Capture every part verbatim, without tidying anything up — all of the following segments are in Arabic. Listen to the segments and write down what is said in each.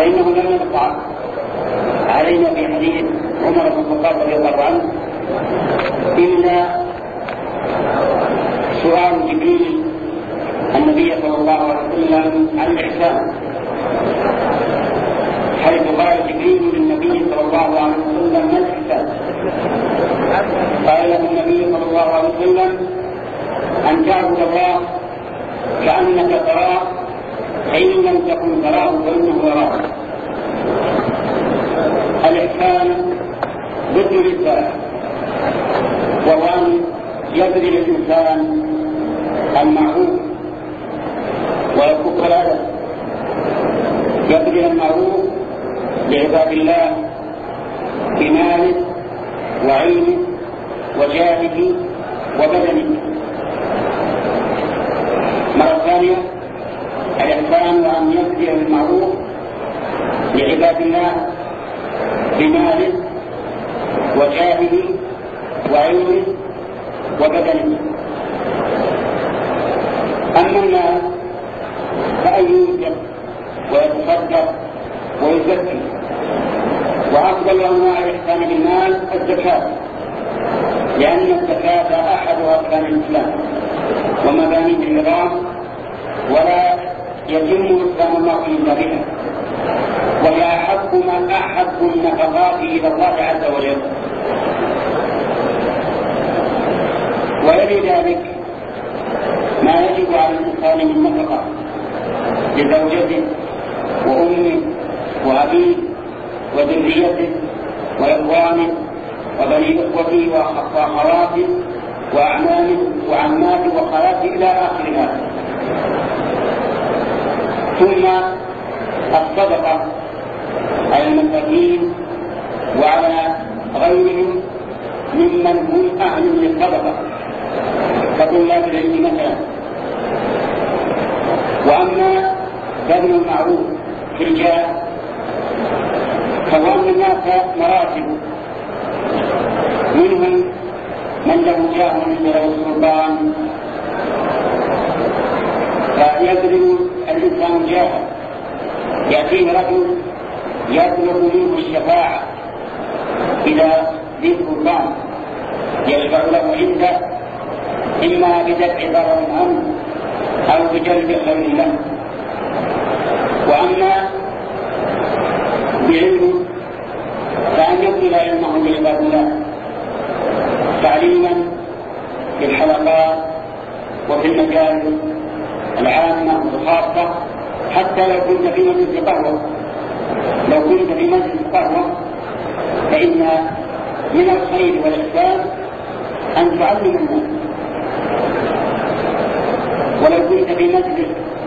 فإنه لم يقع علينا في حديث عمر بن الخطاب رضي الله عنه إلا سؤال جبريل النبي صلى الله عليه وسلم عن الإحسان، حيث قال جبريل للنبي صلى الله عليه وسلم ما الإحسان؟ قال له النبي صلى الله عليه وسلم أن تعبد الله كأنك تراه فإن لم تكن تراه فإنه يراك. الإحسان ضد الإساءة، وهو أن يبذل الإنسان المعروف ويفك الأذى، يبذل المعروف لعباد الله بماله وعلمه وجاهه وبدنه. مرة ثانية الإحسان أن يبذل المعروف لعباد الله بماله وجاهه وعلمه وبدنه. أما الناس فأن ينفق ويتصدق ويزكي، وأفضل أنواع الإحسان بالمال الزكاة، لأن الزكاة أحد أركان الإسلام ومبانيه النظام، ولا يتم إسلام الله إلا بها، وهي أحب ما أحب النفقات إلى الله عز وجل. ويلي ذلك ما يجب على الإنسان من نفقة لزوجته وأمه وأبيه وذريته وإخوانه وبني إخوته وأخواته وأعمامه وعماته وخالاته إلى آخرها. ثم الصدقة على المساكين وعلى غيرهم ممن هم أهل للصدقة كطلاب العلم مثلا. وأما بذل المعروف في الجاه فهو أن الناس مراتب، منهم من له جاه عند السلطان فيبذل الإنسان جاهه، يأتيه رجل يطلب منه الشفاعة إلى ذي السلطان يشفع له عنده، إما بدفع ضرر عنه أو بجلب خير له. وأما بعلمه فأن يبذل علمه لعباد الله تعليما في الحلقات وفي المجال العامة والخاصة. حتى لو كنت في مجلس قهوة لو كنت في مجلس قهوة فإن من الخير والإحسان أن تعلم الناس، ولو كنت في مجلس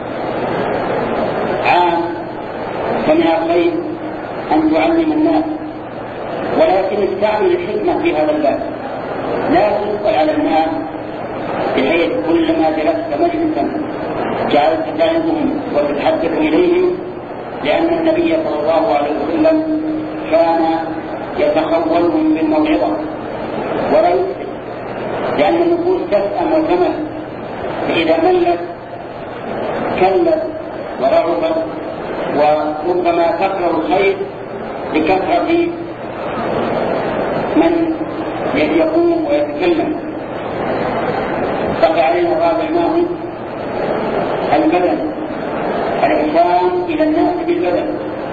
عام فمن الخير أن تعلم الناس. ولكن استعمل الحكمة في هذا الباب، لا تسأل على الناس بحيث كلما جلست مجلسا جعلت تعلمهم وتتحدث إليهم، لأن النبي صلى الله عليه وسلم كان يتخولهم بالموعظة ولا يسأل، لأن النفوس تسأم وتمل، فإذا ملت كلت ورغبت، وربما تكره الخير لكثرة من يقوم ويتكلم. بقي علينا الرابع ماهي البدن، الإحسان إلى الناس بالبدن.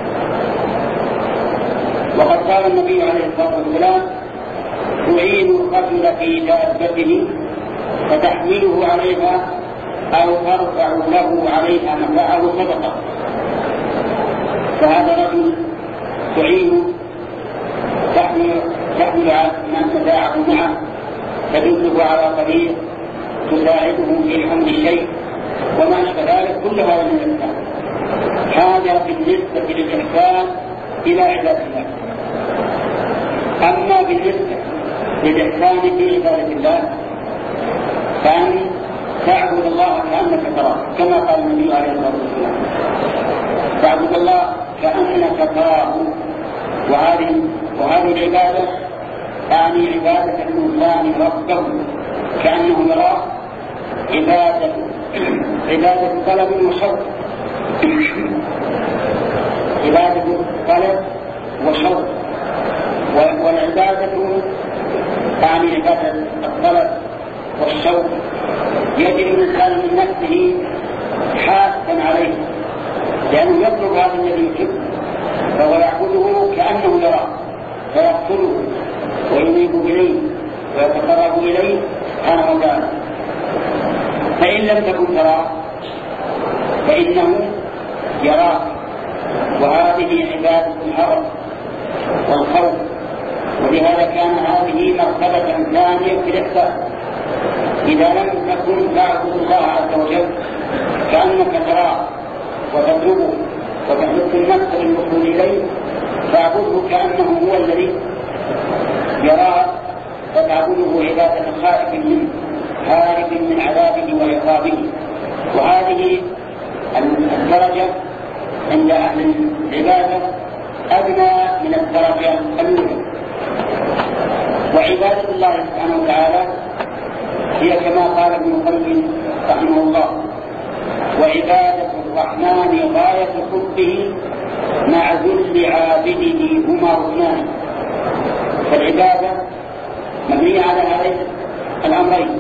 وقد قال النبي عليه الصلاة والسلام تعين الرجل في دابته فتحمله عليها أو ترفع له عليها متاعه صدقة. فهذا رجل تعين تحمل متاعه معه، تدله على طريق تساعده في حمل الشيء وما أشبه ذلك، كل هذا من الإحسان. هذا بالنسبة للإحسان إلى عباد الله. أما بالنسبة للإحسان في عبادة الله فأن تعبد الله كأنك تراه، كما قال النبي عليه الصلاة والسلام تعبد الله كأنك تراه. وهذه وهذه العبادة تعني عبادة الإنسان ربه كأنه يراه، عبادة عبادة طلب وشوق، عبادة نفسه حاسا عليه، لأنه يطلب هذا الذي يحبه فهو يعبده كأنه يراه فيقتله وينيب إليه ويتقرب إليه سبحانه وتعالى. فإن لم تكن تراه فإنه يراك، وهذه عبادة الهوى والخوف. ولهذا كان هذه مرتبة ثانية في الإحسان. إذا لم تكن تعبد الله عز وجل كأنك تراه وتطلبه وتحث النفس للوصول إليه، فاعبده كأنه هو الذي يراك، فتعبده عبادة خائف منه هارب من عذابه وعقابه. وهذه الدرجة عند أهل العبادة أدنى من الدرجة الأولى. وعبادة الله سبحانه وتعالى هي كما قال ابن القيم رحمه الله: وعبادة الرحمن غاية حبه مع ذل عابده هما ركنان. فالعبادة مبنية على هذين الأمرين: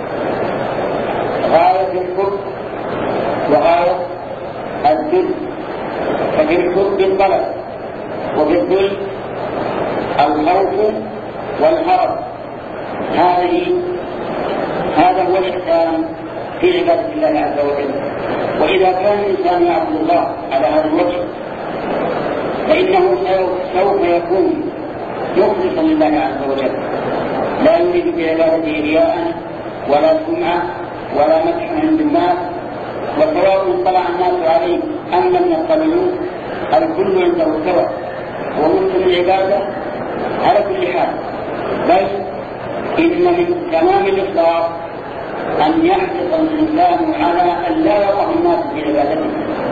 غاية الحب وغاية الذل. ففي الحب الطلب وفي الذل الخوف والهرب. هذه هذا هو الإحسان في عبادة الله عز وجل. وإذا كان الإنسان يعبد الله على هذا الوجه فإنه سوف يكون مخلصا لله عز وجل، لا يريد بعبادته رياء ولا سمعة ولا مدح عند الناس. وسواء اطلع الناس عليه أم لم يطلعوا الكل عنده سواء، وممكن العبادة على كل حال. بل إن من تمام الإخلاص أن يحرص الإنسان على أن لا يراه الناس في عبادته.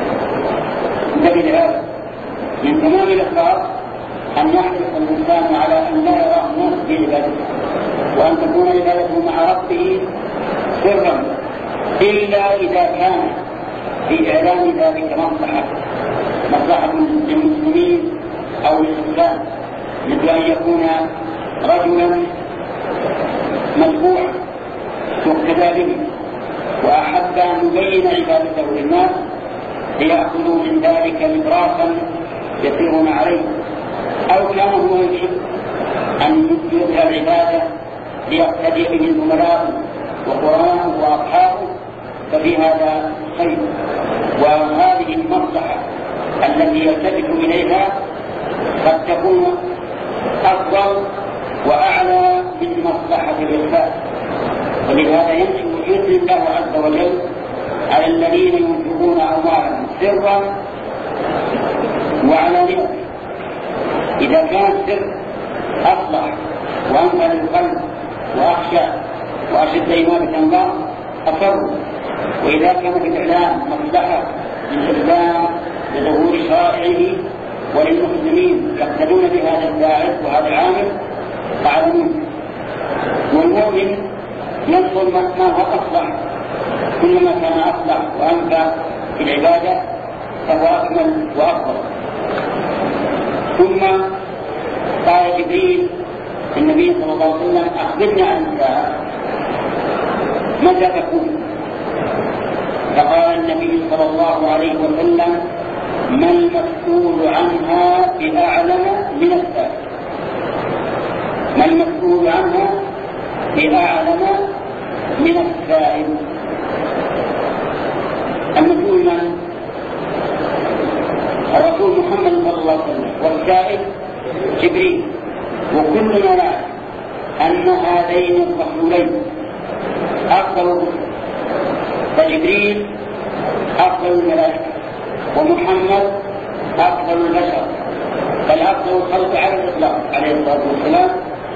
هذا من تمام الإخلاص أن يحرص الإنسان على أن لا يراه الناس في عبادته، وأن تكون عبادته مع ربه سرا، إلا إذا كان في إعلان ذلك مصلحة مصلحة للمسلمين أو للإسلام، مثل أن يكون رجلا متبوعا يقتدى به وأحب أن يبين عبادته للناس ليأخذوا من ذلك مدراسا يسيرون عليه، أو كان هو يحب أن يظهر العبادة ليقتدي به الزملاء وقرانه وأصحابه، ففي هذا خير. وهذه المصلحة التي يلتفت إليها قد تكون أفضل وأعلى من مصلحة الإخلاص. ولهذا يثني الله عز وجل على الذين ينفقون أموالهم سرا وعلانية. إذا كان السر أصلح وأنفع للقلب وأخشى وأشد إمامة الله أصروا. وإذا كان في الإعلام مصلحة للإسلام لظهور شرائعه وللمسلمين يقتدون بهذا الداعي وهذا العامل فعلمون. والمؤمن ينظر ما هو أصلح، كلما كان أصلح وأنفع في العبادة فهو أكمل وأفضل. ثم قال جبريل النبي صلى الله عليه وسلم: أخبرنا عن الساعة متى تكون؟ فقال النبي صلى الله عليه وسلم: ما المسؤول عنها بأعلم من السائل. ما المسؤول عنها بأعلم من السائل. المسؤول من؟ الرسول محمد صلى الله عليه وسلم، والسائل جبريل. وكلنا نعلم أن هذين الرسولين أفضل، فجبريل أفضل الملائكة ومحمد أفضل البشر، بل أفضل الخلق على الإطلاق عليه الصلاة والسلام.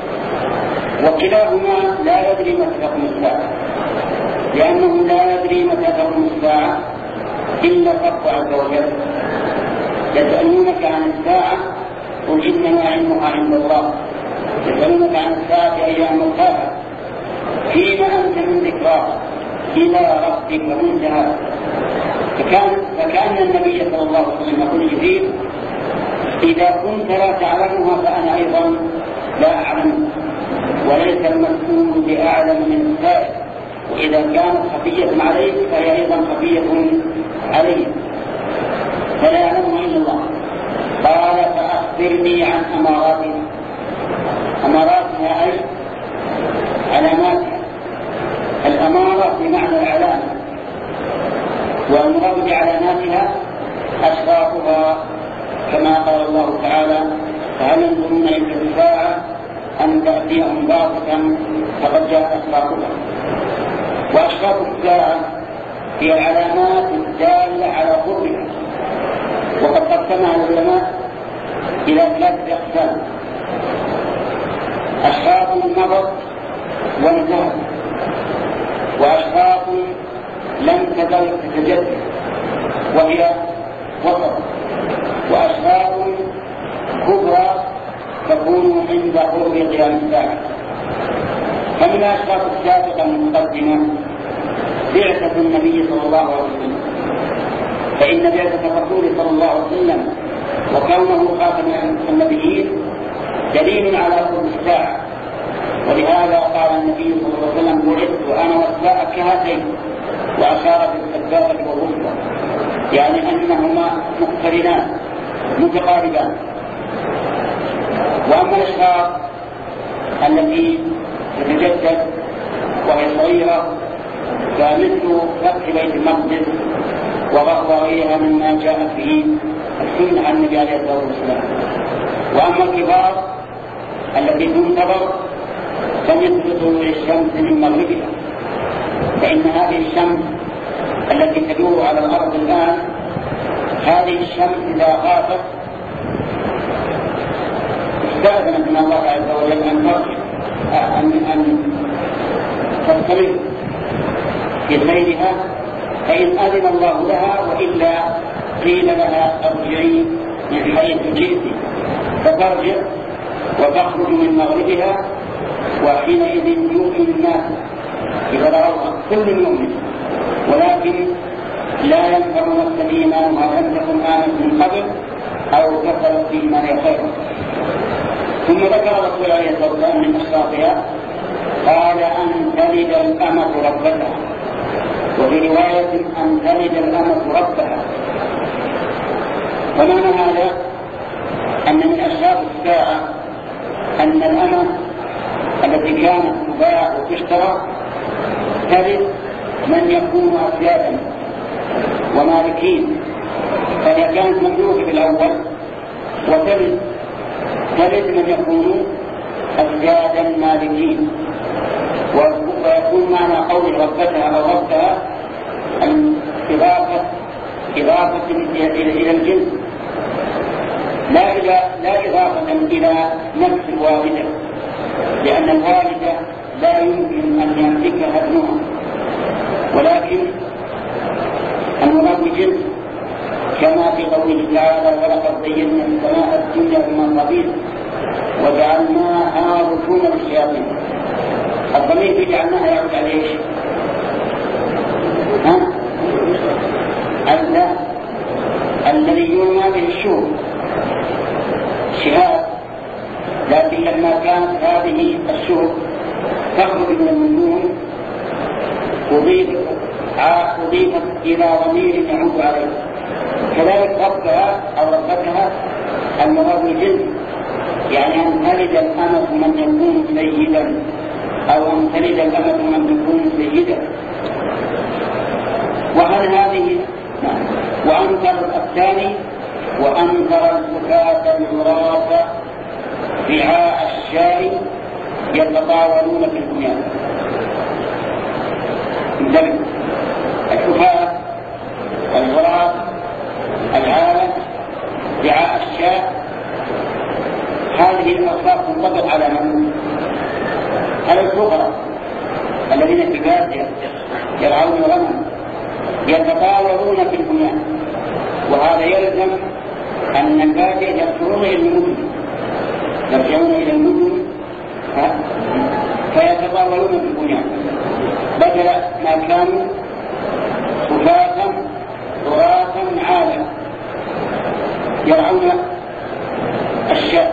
وكلاهما لا يدري متى تقوم الساعة، لأنه لا يدري متى تقوم الساعة إلا الرب عز وجل. يسألونك عن الساعة قل إنما علمها عند الله. يسألونك عن الساعة أيام مرساها فيما أنت من ذكراها إلى ربك منتهى. فكان فكأن النبي صلى الله عليه وسلم يقول جبريل: إذا كنت لا تعلمها فأنا أيضا لا أعلم، وليس المسؤول بأعلم من السائل. وإذا كانت خفية عليك فهي أيضا خفية عليه فلا يعلمها إلا الله. قال فأخبرني عن أماراتها. أماراتها أي علاماتها. الأمارة بمعنى العلامة، والمراد بعلاماتها أشراطها، كما قال الله تعالى فهل ينظرون إلى الساعة أن تأتيهم بغتة فقد جاء أشراطها. وأشراط الساعة هي العلامات الدالة على قربها، وقد قسمها العلماء إلى ثلاثة أقسام: أشراط النظر والزهر، وأشراط لم تزل تتجدد وهي وسط، وأشراط كبرى تكون عند قرب قيام الساعة. فمن الأشراط السابقة المقدمة بعثة النبي صلى الله عليه وسلم، فإن بعثة الرسول صلى الله عليه وسلم وكونه خاتم النبيين دليل على قرب الساعة. ولهذا قال النبي صلى الله عليه وسلم بعثت وأنا والساعة كهاتين، وأشار بالسبابة والوسطى، يعني أنهما مقترنان متقاربان. وأما الأشراط التي تتجدد وهي صغيرة فمثل فتح بيت المقدس وغيرها مما جاءت به السنة عن النبي عليه الصلاة والسلام. وأما الكبار التي تنتظر فمثل طلوع الشمس من مغربها، فإن هذه الشمس التي تدور على الأرض الآن، هذه الشمس إذا غابت استأذنت من الله عز وجل أن ترجع أن أن تستمر في سيرها، فإن أذن الله لها، وإلا قيل لها ارجعي من حيث جئت، فترجع وتخرج من مغربها. وحينئذ يؤمن الناس إذا رأوها كل مؤمن، ولكن لا ينفع نفسا إيمانها لم تكن آمنت من قبل أو كفرت بإيمانها خيرا. ثم ذكر الرسول عليه الصلاة والسلام من أشراطها قال أن تلد الأمة ربتها، وفي رواية أن تلد الأمة ربها. ومعنى هذا أن من أشراط الساعة أن الأمة التي كانت تباع وتشترى تلد من يكون أسيادا ومالكين، فهي كانت مملوكة في الأول وتلد تلد من يكونوا أسيادا مالكين. ويكون معنى قول ربتها أو ربتها الإضافة إضافة إلى الجنس، لا إلى لا إضافة إلى نفس الوالدة، لأن الوالدة لا يمكن أن يملكها ابنها، ولكن المراد جنس، كما في قوله تعالى ولقد زينا السماء الدنيا بمصابيح وجعلناها رجوما للشياطين. الضمير في جعلناها يعود على ايش؟ ها؟ الله الذي يرمى به الشهور شهاد، لكن لما كانت هذه الشهور تخرج من النجوم أضيفت إلى ضمير يعود عليه. كذلك ربها أو ربتها المراد الجنس، يعني أن تلد الأمة من يكون سيدا، أو أن تلد الأمة من يكون سيدا. وهل هذه وأنكر الثاني وأنكر الزكاة العراة رعاء الشاء يتطاولون في البنيان. انتبه، الحفاة العراة العالم رعاء الشاء، هذه الأوصاف تنطبق على من؟ على الفقراء الذين في بادية يرعون الغنم يتطاولون في البنيان. وهذا يلزم أن البادية يرجعون إلى المدن يرجعون إلى المدن فيتطاولون في البنيان، بدل ما كانوا خفافا ضرافا عالا يرعون الشاة،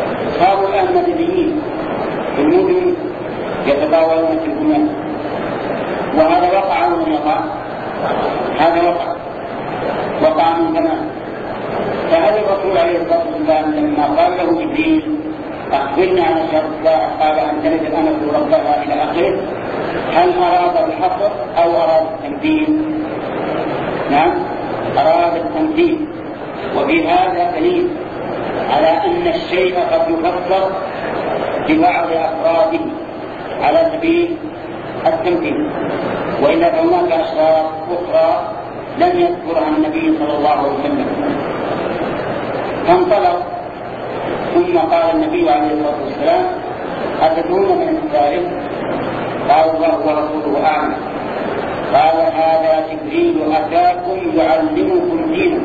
صاروا الآن مدنيين في المدن يتطاولون في البنيان. هذا وقع وقع من زمان. فهذا الرسول عليه الصلاة والسلام لما قال له جبريل أخبرنا عن أشهر الساعة قال أن تلد الأمة ربها إلى آخره، هل أراد الحصر أو أراد التمثيل؟ نعم أراد التمثيل. وبهذا دليل على أن الشيء قد يفسر ببعض أفراده على سبيل التمثيل، وإلا فهناك أشرار أخرى لم يذكرها النبي صلى الله عليه وسلم. فانطلق ثم قال النبي عليه الصلاة والسلام أتدرون من السائل؟ قال الله ورسوله أعلم. قال هذا جبريل أتاكم يعلمكم دينكم.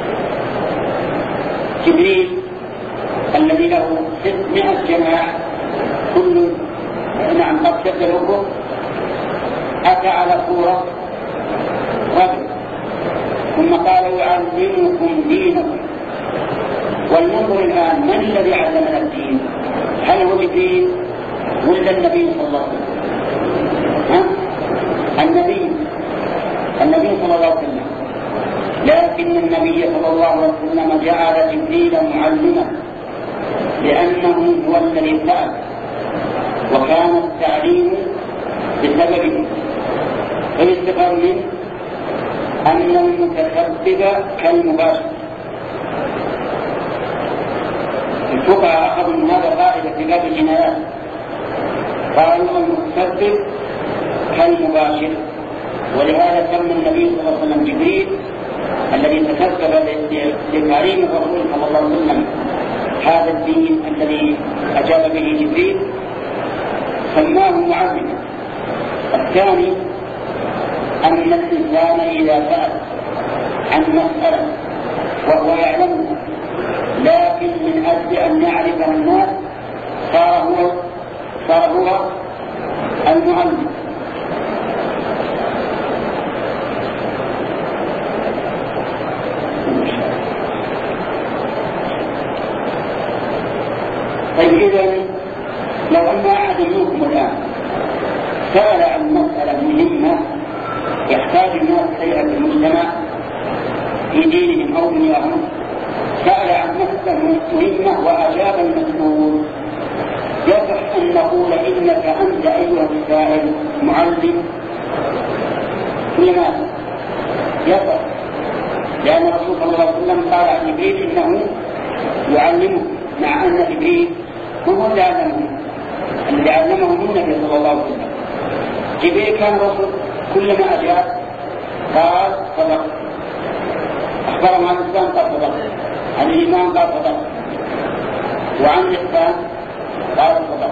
جبريل الذي له ستمائة جناح كل نعم قد تبلغه أتى على صورة رجل ثم قال يعلمكم دينكم. ولننظر الآن من الذي علمنا الدين؟ هل هو جبريل ولا النبي صلى الله عليه وسلم؟ ها؟ النبي النبي صلى الله عليه وسلم. لكن النبي صلى الله عليه وسلم جعل جبريل معلما لأنه هو الذي سأل، وكان التعليم بسببه. فيستفاد منه أن المتسبب كالمباشر. الفقهاء أخذوا من هذا قاعدة في باب الجنايات، قالوا المتسبب كالمباشر. ولهذا سمى النبي صلى الله عليه وسلم جبريل الذي تسبب لتعليم الرسول صلى الله عليه وسلم هذا الدين الذي أجاب به جبريل، سماه معلما. الثاني أن الإنسان إذا سأل عن مسألة وهو يعلمها لكن من أجل أن يعرفها الناس صار هو صار هو المعلم. طيب إذن لو أن أحد منكم الآن سأل عن مسألة مهمة يحتاج الناس إليها في المجتمع في دينهم أو دنياهم، سأل عن مسألة مهمة وأجاب المسؤول، يصح أن نقول إنك أنت أيها السائل معلم؟ لماذا؟ يصح لأن الرسول صلى الله عليه وسلم قال عن جبريل إنه يعلمه، مع أن جبريل هو الذي علمه الذي علمه النبي صلى الله عليه وسلم. جبريل كان رسول كلما أجاب قال صدق، أخبرهم عن الإسلام قال صدق، عن الإيمان قال صدق، وعن الإحسان قال صدق.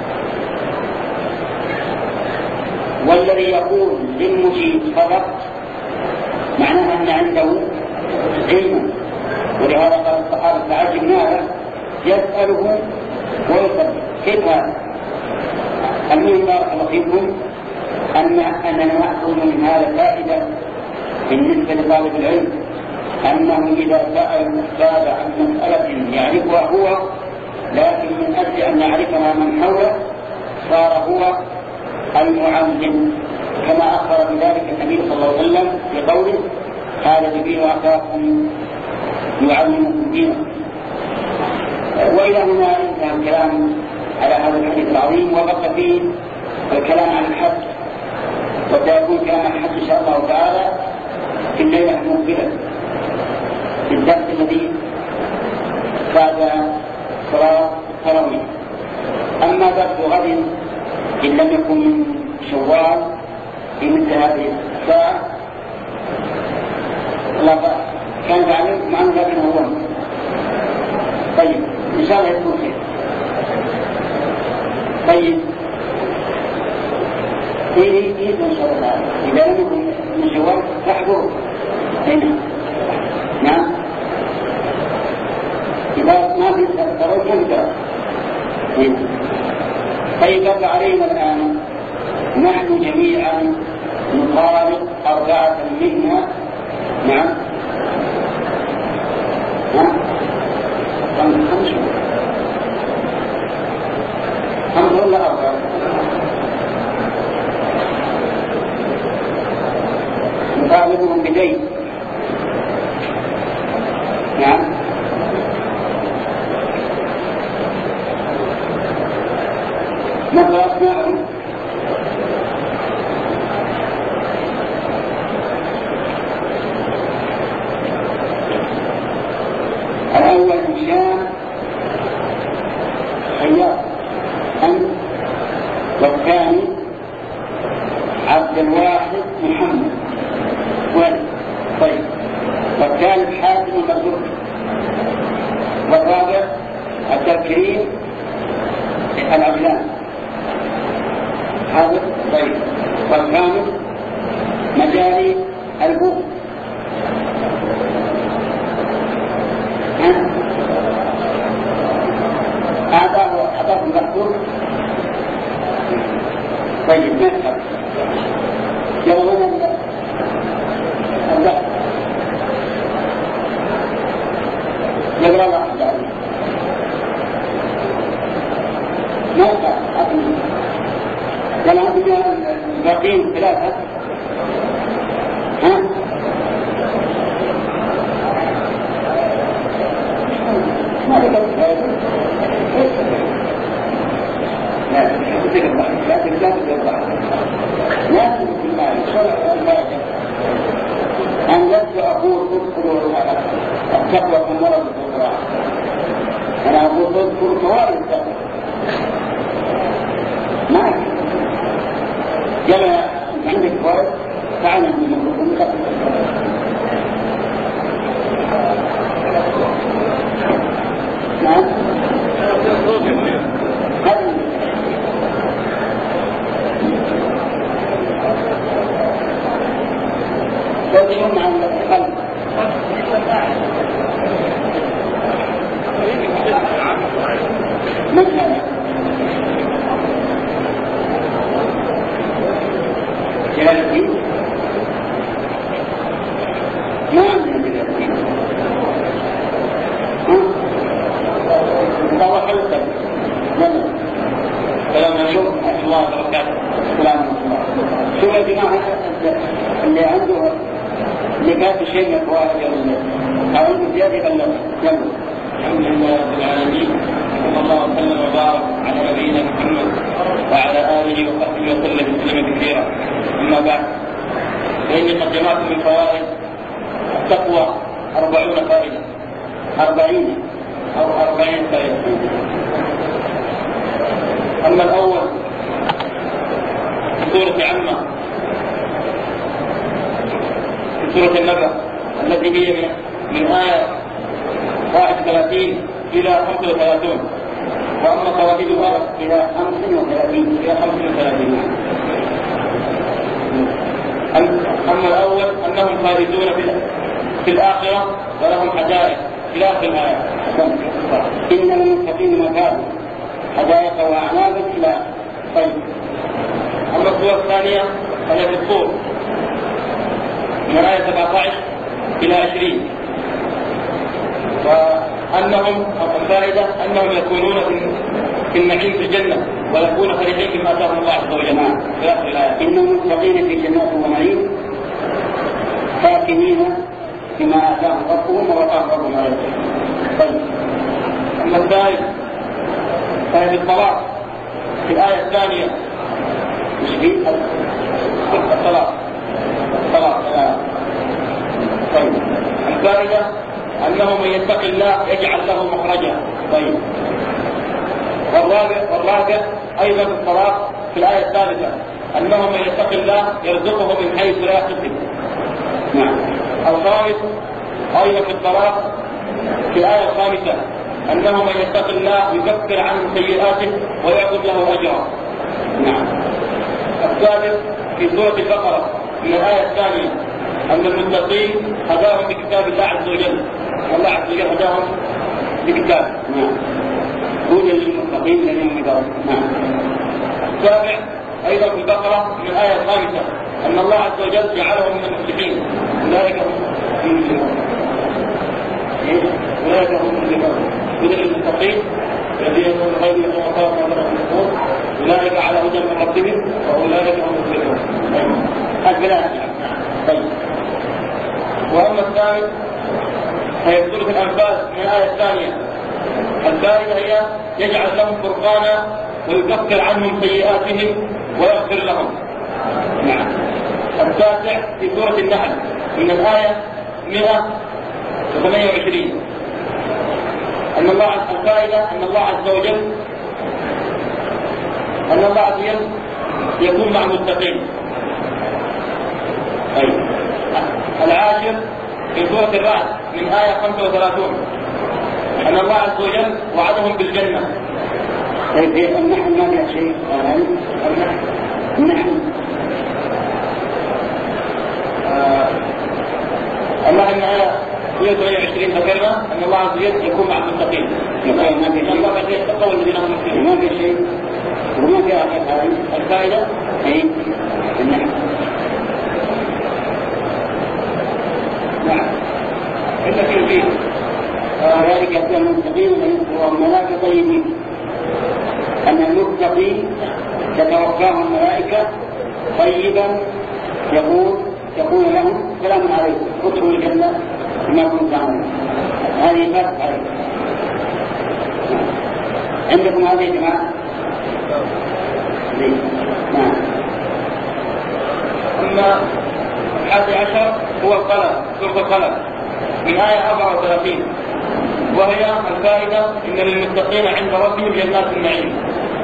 والذي يقول للمجيب صدق معناه أن عنده علم. ولهذا قال الصحابة تعجبنا له يسأله ويصدق. كيف هذا؟ المهم بارك الله فيكم أن أننا نأخذ من هذا فائدة بالنسبة لطالب العلم، أنه إذا سأل الأستاذ عن مسألة يعرفها هو لكن من أجل أن يعرفها من حوله صار هو المعلم، كما أخبر بذلك النبي صلى الله عليه وسلم بقوله هذا جبريل أتاكم يعلمكم دينكم. وإلى هنا انتهى الكلام على هذا الحديث العظيم، وبقى فيه الكلام عن الحج، وسيكون كلام عن الحج إن شاء الله تعالى في الليلة المقبلة في الدرس الذي بعد صلاة التراويح. أما درس غد إن لم يكن من شوال في مثل هذه الساعة لا بأس، كان تعلمكم عنه لكن هو طيب إن شاء الله يكون خير. طيب إيه إيه إن شاء الله إذا لم يكن من شوال تحضر هنا. نعم إذا ما في تروي كم ترى هنا. طيب بقى علينا الآن نحن جميعا نقارب أربعة منا. نعم نعم خمسة خمسة ولا أربعة؟ نقارب نعم. نقرأ أسماءهم. الأول هشام خياط أنت، والثاني عبد الواحد محمد ولد، طيب، والثالث حاتم المرزوق، والرابع عبد الكريم العجلان هذا، طيب، والخامس مجاري البوق. أعطاه أعطاه المحفوظ. طيب نذهب يوم الضغط نقرأ واحد نذهب أبني كان عندنا الباقين ثلاثة. ها ما ذكرت لا تذكر بعض، لا تذكر بعض، لا تذكر بعض، شرع البركة. أن لست أقول تذكر التقوى من مرض القرآن، أنا أقول تذكر فوائد التقوى. ما جمع عندك فوائد تعالى من نعم. يوم عن القلب من هذا؟ جلال الدين؟ ما عندنا جلال الدين. هو حلقة لنا سلام عليكم ورحمة الله وبركاته. سلام عليكم. شو يا جماعة اللي عنده اللي كانت شيء من الفوائد أو عنده زيادة يبلغ. الحمد لله رب العالمين، صلى الله وسلم وبارك على نبينا محمد وعلى آله وصحبه وسلم تسليما كثيرا. أما بعد، فإني قد جمعت من فوائد التقوى أربعون فائدة، أربعين أو أربعين فائدة. أما الأول في سورة عمة، في سورة النبأ التي هي من, من آية واحد وثلاثين إلى خمسة وثلاثين، وأما فوائدها إلى خمس وثلاثين إلى خمس وثلاثين. أما الأول أنهم خالدون في الآخرة ولهم حدائق إلى آخر الآية. إن المتقين مفازا حدائق وأعنابا إلى. طيب، أما السورة الثانية فهي في الطور من الآية سبعة عشر إلى عشرين، وأنهم الفائدة أنهم يكونون في النعيم في الجنة ويكون فرحين بما آتاهم الله عز وجل في آخر الآية. إن المتقين في جنات ونعيم فاكهين بما آتاهم ربهم ووقاهم ربهم على ذلك. طيب، أما الثالث فهي في الطلاق في الآية الثانية. مش في الطلاق الطلاق. طيب، الفائدة أنه من يتقي الله يجعل له مخرجا. طيب، والرابع والرابع أيضا في الطلاق في الآية الثالثة أنه من يتقي الله يرزقه من حيث لا يحتسب. نعم. الخامس أيضا في الطلاق في الآية الخامسة أنه من يتقي الله يكفر عنه سيئاته ويعطي له أجرا. نعم. السادس في سورة البقرة من الآية الثانية أن المتقين هداهم بكتاب الله عز وجل، والله عز وجل هداهم بكتاب. نعم. هدى للمتقين الذين يدعون. نعم. السابع أيضا في البقرة من الآية الخامسة أن الله عز وجل جعلهم من المفلحين، أولئك هم المفلحون. أولئك هم المفلحون. هدى للمتقين الذين يدعون الغيب يدعون الله ويدعون أولئك على هدى من ربهم وأولئك هم المفلحون. هذا بلاد. طيب، وأما الثالث فيقول في الأنفال من الآية الثانية الفائدة هي يجعل لهم فرقانا ويكفر عنهم سيئاتهم ويغفر لهم. نعم. التاسع في سورة النحل من الآية مئة وثمانية وعشرين أن الله الفائدة أن الله عز وجل أن الله عز وجل يكون مع المتقين. طيب. العاشر في سورة الرعد من آية خمسة وثلاثين أن الله عز وجل وعدهم بالجنة. طيب النحل ما فيها شيء؟ النحل الله إن آية مئة وثمانية وعشرين ذكرنا أن الله عز وجل يكون مع المتقين. ما في شيء. الله عز وجل يتقوى الذين هم مسلمين. ما في شيء. وما في آخر الفائدة أي النحل. نعم. إلا في الفيل ذلك يكون المتقين والملائكة طيبين. أن المتقي تتوفاهم الملائكة طيبا يقول يقول لهم سلام عليكم ادخلوا الجنة بما كنتم تعملون. هذه فاتت عليكم. عندكم هذه يا جماعة؟ نعم. أما الحادي عشر هو القلم سورة القلم من آية أربعة وثلاثين وهي الفائدة إن للمتقين عند ربهم جنات النعيم.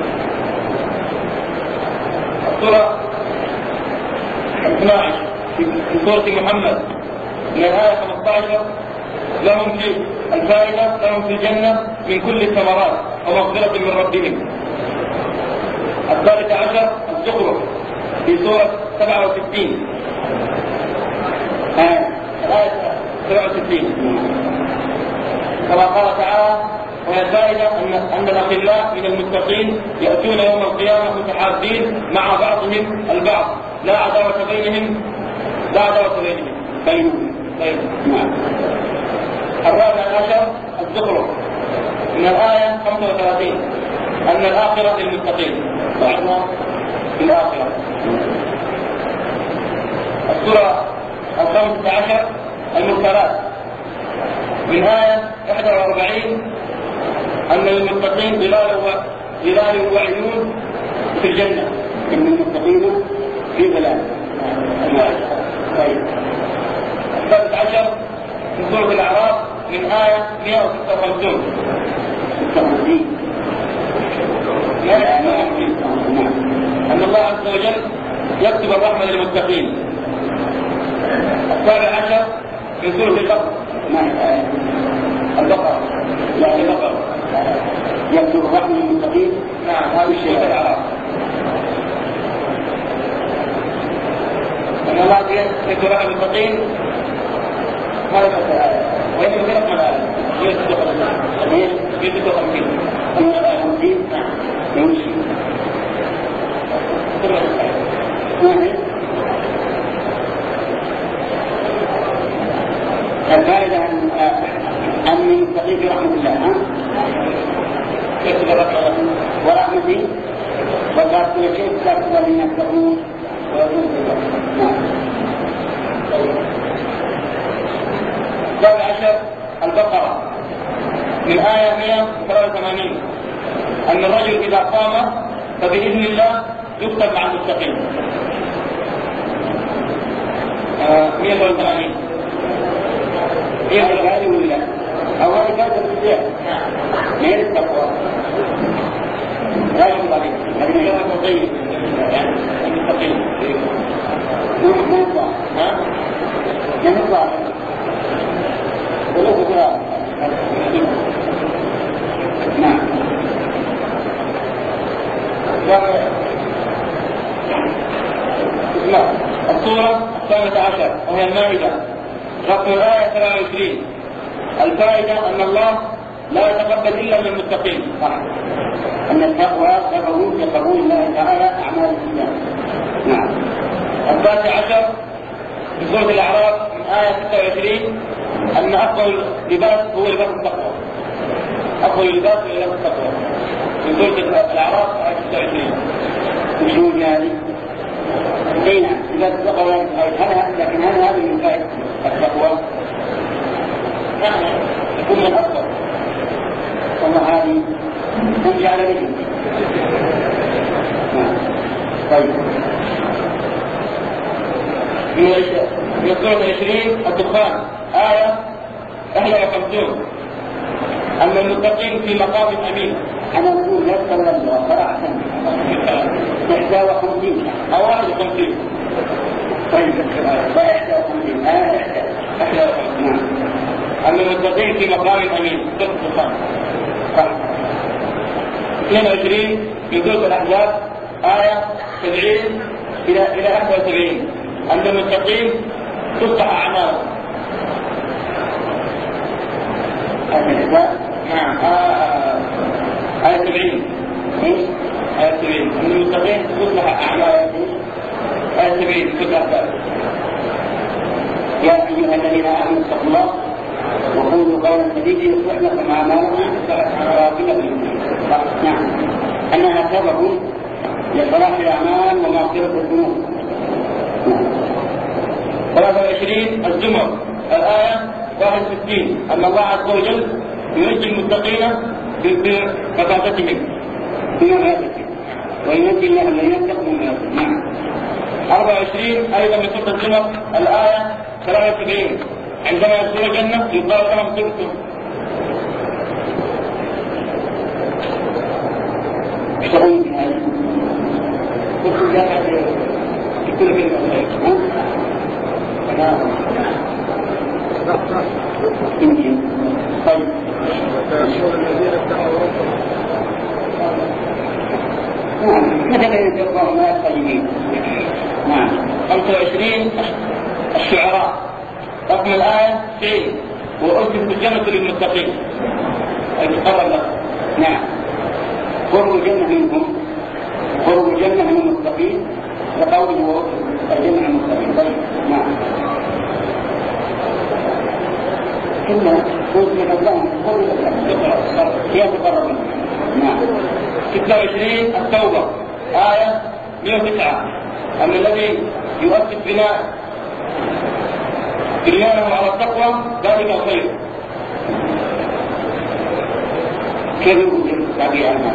السورة اثنا عشر في سورة محمد من الآية خمسة عشر لهم في الفائدة لهم في الجنة من كل الثمرات ومغفرة من ربهم. الثالث عشر الزخرف في سورة سبعة وستين آية سبعة وستين كما قال تعالى وهي الفائدة أن أن الأخلاء من المتقين يأتون يوم القيامة متحابين مع بعضهم البعض لا عداوة بينهم لا عداوة بينهم بينهم بينهم. الرابع عشر الزخرف من الآية خمسة وثلاثين أن الآخرة للمتقين وعدنا في الآخرة. السورة الخامسة عشر المرسلات من آية إحدى وأربعين أن للمتقين ظلال وعيون في الجنة. إن المتقين في ظلال. طيب. السادس عشر من سورة الأعراف من آية مئة وستة وخمسين أن الله عز وجل يكتب الرحمة للمتقين. السابع عشر من سورة البقرة البقرة يعني البقرة يكتب الرحمة للمتقين. نعم هذا الشيء الأعراف أن الله عز وجل يكتب الرحمة للمتقين. هذا مثل وإن يمكنك من الآية يكتب خمسين يكتب خمسين خمسين نعم يمشي الفائدة أن أن المتقين في رحمة الله ها يكتب الرحمة ورحمته وقال كل شيء تكتب الذين يتقون ويؤمنون بالله. نعم. السابع عشر البقرة من آية مئة وثلاثة وثمانين أن الرجل إذا قام فبإذن الله يكتب مع المتقين. مئة وثلاثة وثمانين هي الغالب ولا أو هذه كانت بالسياق ما هي التقوى لا يجب عليك هذه مجرد طيب يعني المتقين ما يطلع ها ما يطلع ولو كذا نعم. الصورة الثالثة عشر وهي المائدة رقم الآية سبعة وعشرين الفائدة أن الله لا يتقبل إلا من المتقين. صح. أن التقوى سبب لقبول الله تعالى أعمال الإسلام. نعم. الثالث عشر في سورة الأعراف من آية ستة وعشرين أن أفضل لباس هو لباس التقوى. أفضل لباس هو لباس التقوى في سورة الأعراف آية ستة وعشرين. وشو يعني؟ أي نعم. لباس التقوى هذا لكن هل هذا من فائدة التقوى؟ يكون من أفضل. والله هذه ترجع على رجل. طيب في سورة العشرين الدخان آية إحدى وخمسين أما المتقين في مقام أمين. أنا أقول لا تتولى صراحة إحدى وخمسين أو واحد وخمسين. طيب إحدى وخمسين آية إحدى وخمسين. أما المتقين في مقام أمين سورة الدخان. اثنين وعشرين في سورة الأحزاب آية سبعين إلى إلى واحد وسبعين أن المتقين تفتح أعمالهم. نعم آية سبعين آية سبعين أن المتقين تفتح أعمالهم. آية سبعين تفتح أعمالهم. يا أيها الذين آمنوا اتقوا الله وقولوا قولا سديدا يصلح لكم أعمالكم ويغفر لكم. نعم أنها سبب لصلاح الأعمال ومغفرة الذنوب. ثلاثة وعشرين الزمر الآية واحد وستين أن الله عز وجل ينجي المتقين بمفازتهم بمفازتهم وينجي الله الذين يتقون من النار. نعم. أربعة وعشرين أيضا من سورة الزمر الآية ثلاثة وسبعين عندما يدخلون الجنة يقال لهم تبتم. اشتغلوا في هذا كل جامعة كل كلمة نعم يمكن. طيب نعم مثلا يتوقع ما الطيبين. نعم. خمسة وعشرين الشعراء رقم الآية تسعين وأزلفت الجنة للمتقين أي تقرر لك. نعم قرب الجنة منهم قرب الجنة من المتقين وقوله الجنة المتقين. طيب نعم كلها قلت من الله هي تقرب. نعم. ستة وعشرين التوبة آية مئة وتسعة أن الذي يؤسس بناء بنيانه على التقوى ذلك الخير. كيف يقول التعبير عنها؟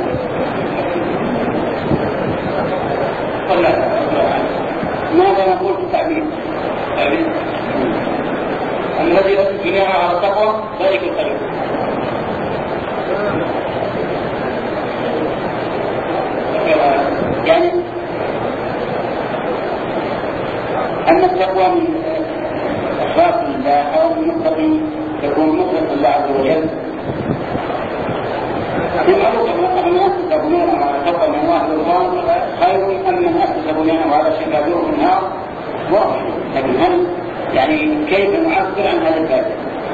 ماذا نقول في التعبير؟ الذي يؤسس بنيانه على التقوى ذلك الخير. يعني أن التقوى من أخلاق الله أو من مقتضي تكون مخلص الله عز وجل. من معروف أن من أسس بنيانه على التقوى من الله والله خير أم من أسس بنيانه على شيء يدور في النار واضح. لكن هل يعني كيف نعبر عن هذا الباب؟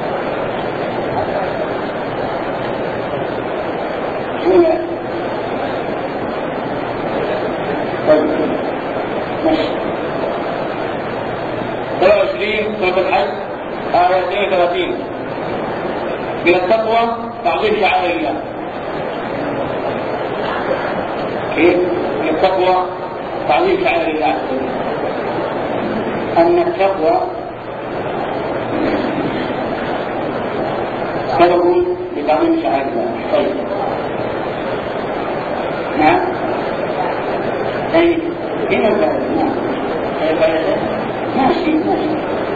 هنا طيب ماشي. سبعة وعشرين سورة الحج آية اثنين وثلاثين من التقوى تعظيم شعائر الله. كيف؟ من التقوى تعظيم شعائر الله أن التقوى سبب لتعظيم شعائر الله. طيب نعم أي هنا الفائدة. نعم الفائدة ماشي ماشي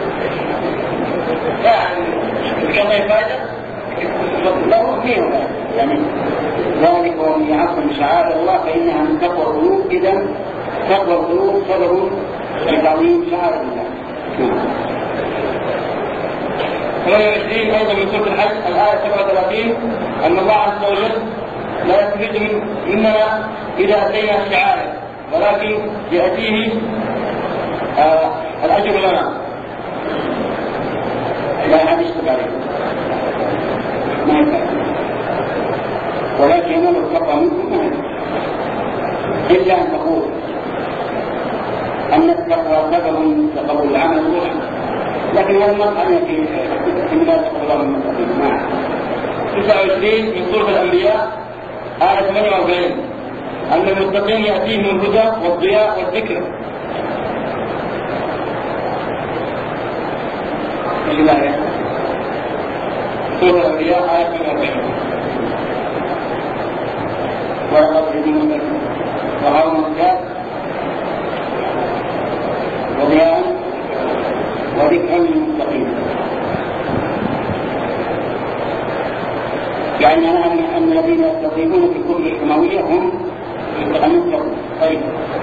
يعني كما الفائدة لو فيه يعني ذلك ومن يعظم شعائر الله فإنها من تقوى القلوب. إذا تقوى القلوب سبب لتعظيم شعائر الله. ثمانية وعشرين أيضا من سورة الحج الآية سبعة وثلاثين أن الله عز وجل لا يستفيد مننا إذا أتينا الشعائر ولكن يأتيه آه الأجر لنا. لا أحد يشتغل عليه ما يفعل ولكن ينال التقوى منكم ما يفعل إلا أن تقول أن التقوى سبب لقبول العمل روحا. لكن هذا المطعم في في الناس تقول من المتقين. نعم. تسعة وعشرين من سورة الأنبياء آية ثمانية وأربعين أن المتقين يأتيهم الهدى والضياء والذكر. سورة الأنبياء آية ثمانية وأربعين. ولقد جئتمونا وهارون الكتاب وضياء وذكرا للمتقين. يعني أن الذين يستضيفون في الكتب السماوية هم المتقين. طيب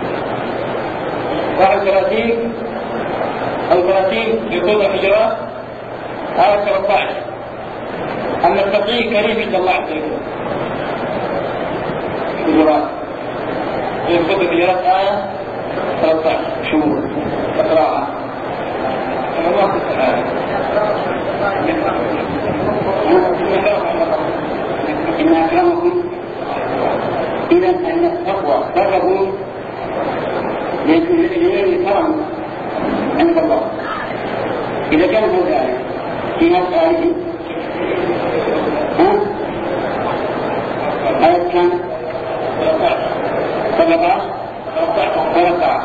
واحد ثلاثين أو ثلاثين في سورة الحجرات آية ثلاثة عشر أن التقي كريم عند الله عز وجل. الحجرات في سورة الحجرات آية ثلاثة عشر شهور تقرأها. الله تعالى إن أكرمكم إذا أن التقوى سبب للكرم عند الله. إذا كان ذلك في مسألة آية كم؟ ثلاثة ثلاثة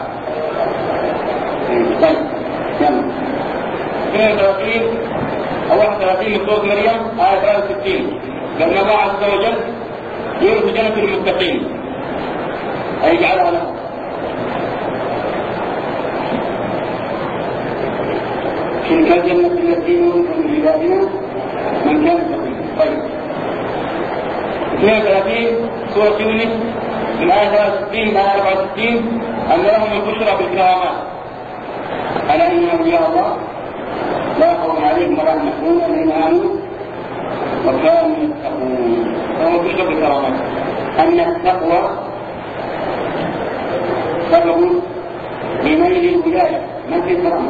طيب يلا اثنين وثلاثين أو واحد وثلاثين من سورة مريم آية ثلاثة وستين لأن الله عز وجل يورث جنة المتقين أي يجعلها لهم. تلك الجنة التي نورث من عبادنا من كان تقيا. طيب اثنين وثلاثين سورة يونس من آية ثلاثة وستين إلى آية أربعة وستين أن لهم البشرى بالكرامات ألا إن أولياء الله لا خوف عليهم ولا هم يحزنون الذين آمنوا وكانوا يتقون. فهو البشرى بالكرامات أن التقوى سبب لميل الولاية من في الكرامة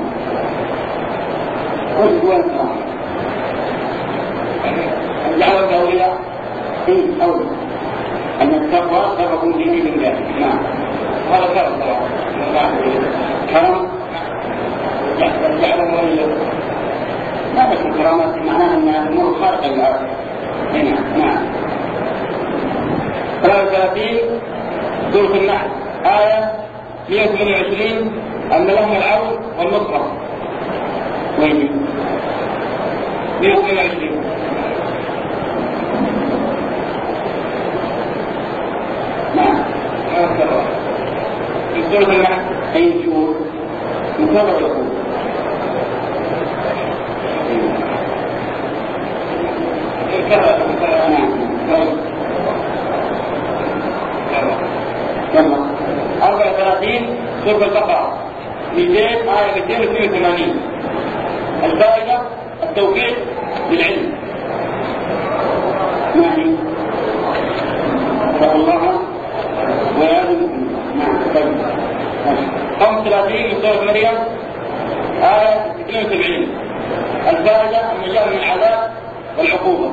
قل هو الكرامة جعل الأولياء في أولى أن التقوى سبب لميل الولاية. نعم هذا كرم كرم جعل الأولياء لا بس الكرامات معناها أنها أمور خارقة للأرض. نعم ثلاثة وثلاثين سورة النحل آية مئة وثمانية وعشرين أن لهم العون والنصرة. وين مئة وثمانية وعشرين نعم هذا في سورة النحل أي شهور مكرر يقول أربعة وثلاثين سورة البقرة مئتين آية مئتين واثنين وثمانين الفائدة التوفيق للعلم. يعني رب الله ويعلم. نعم طيب خمسة وثلاثين من سورة مريم آية اثنين وسبعين الفائدة النجاة من العذاب والعقوبة.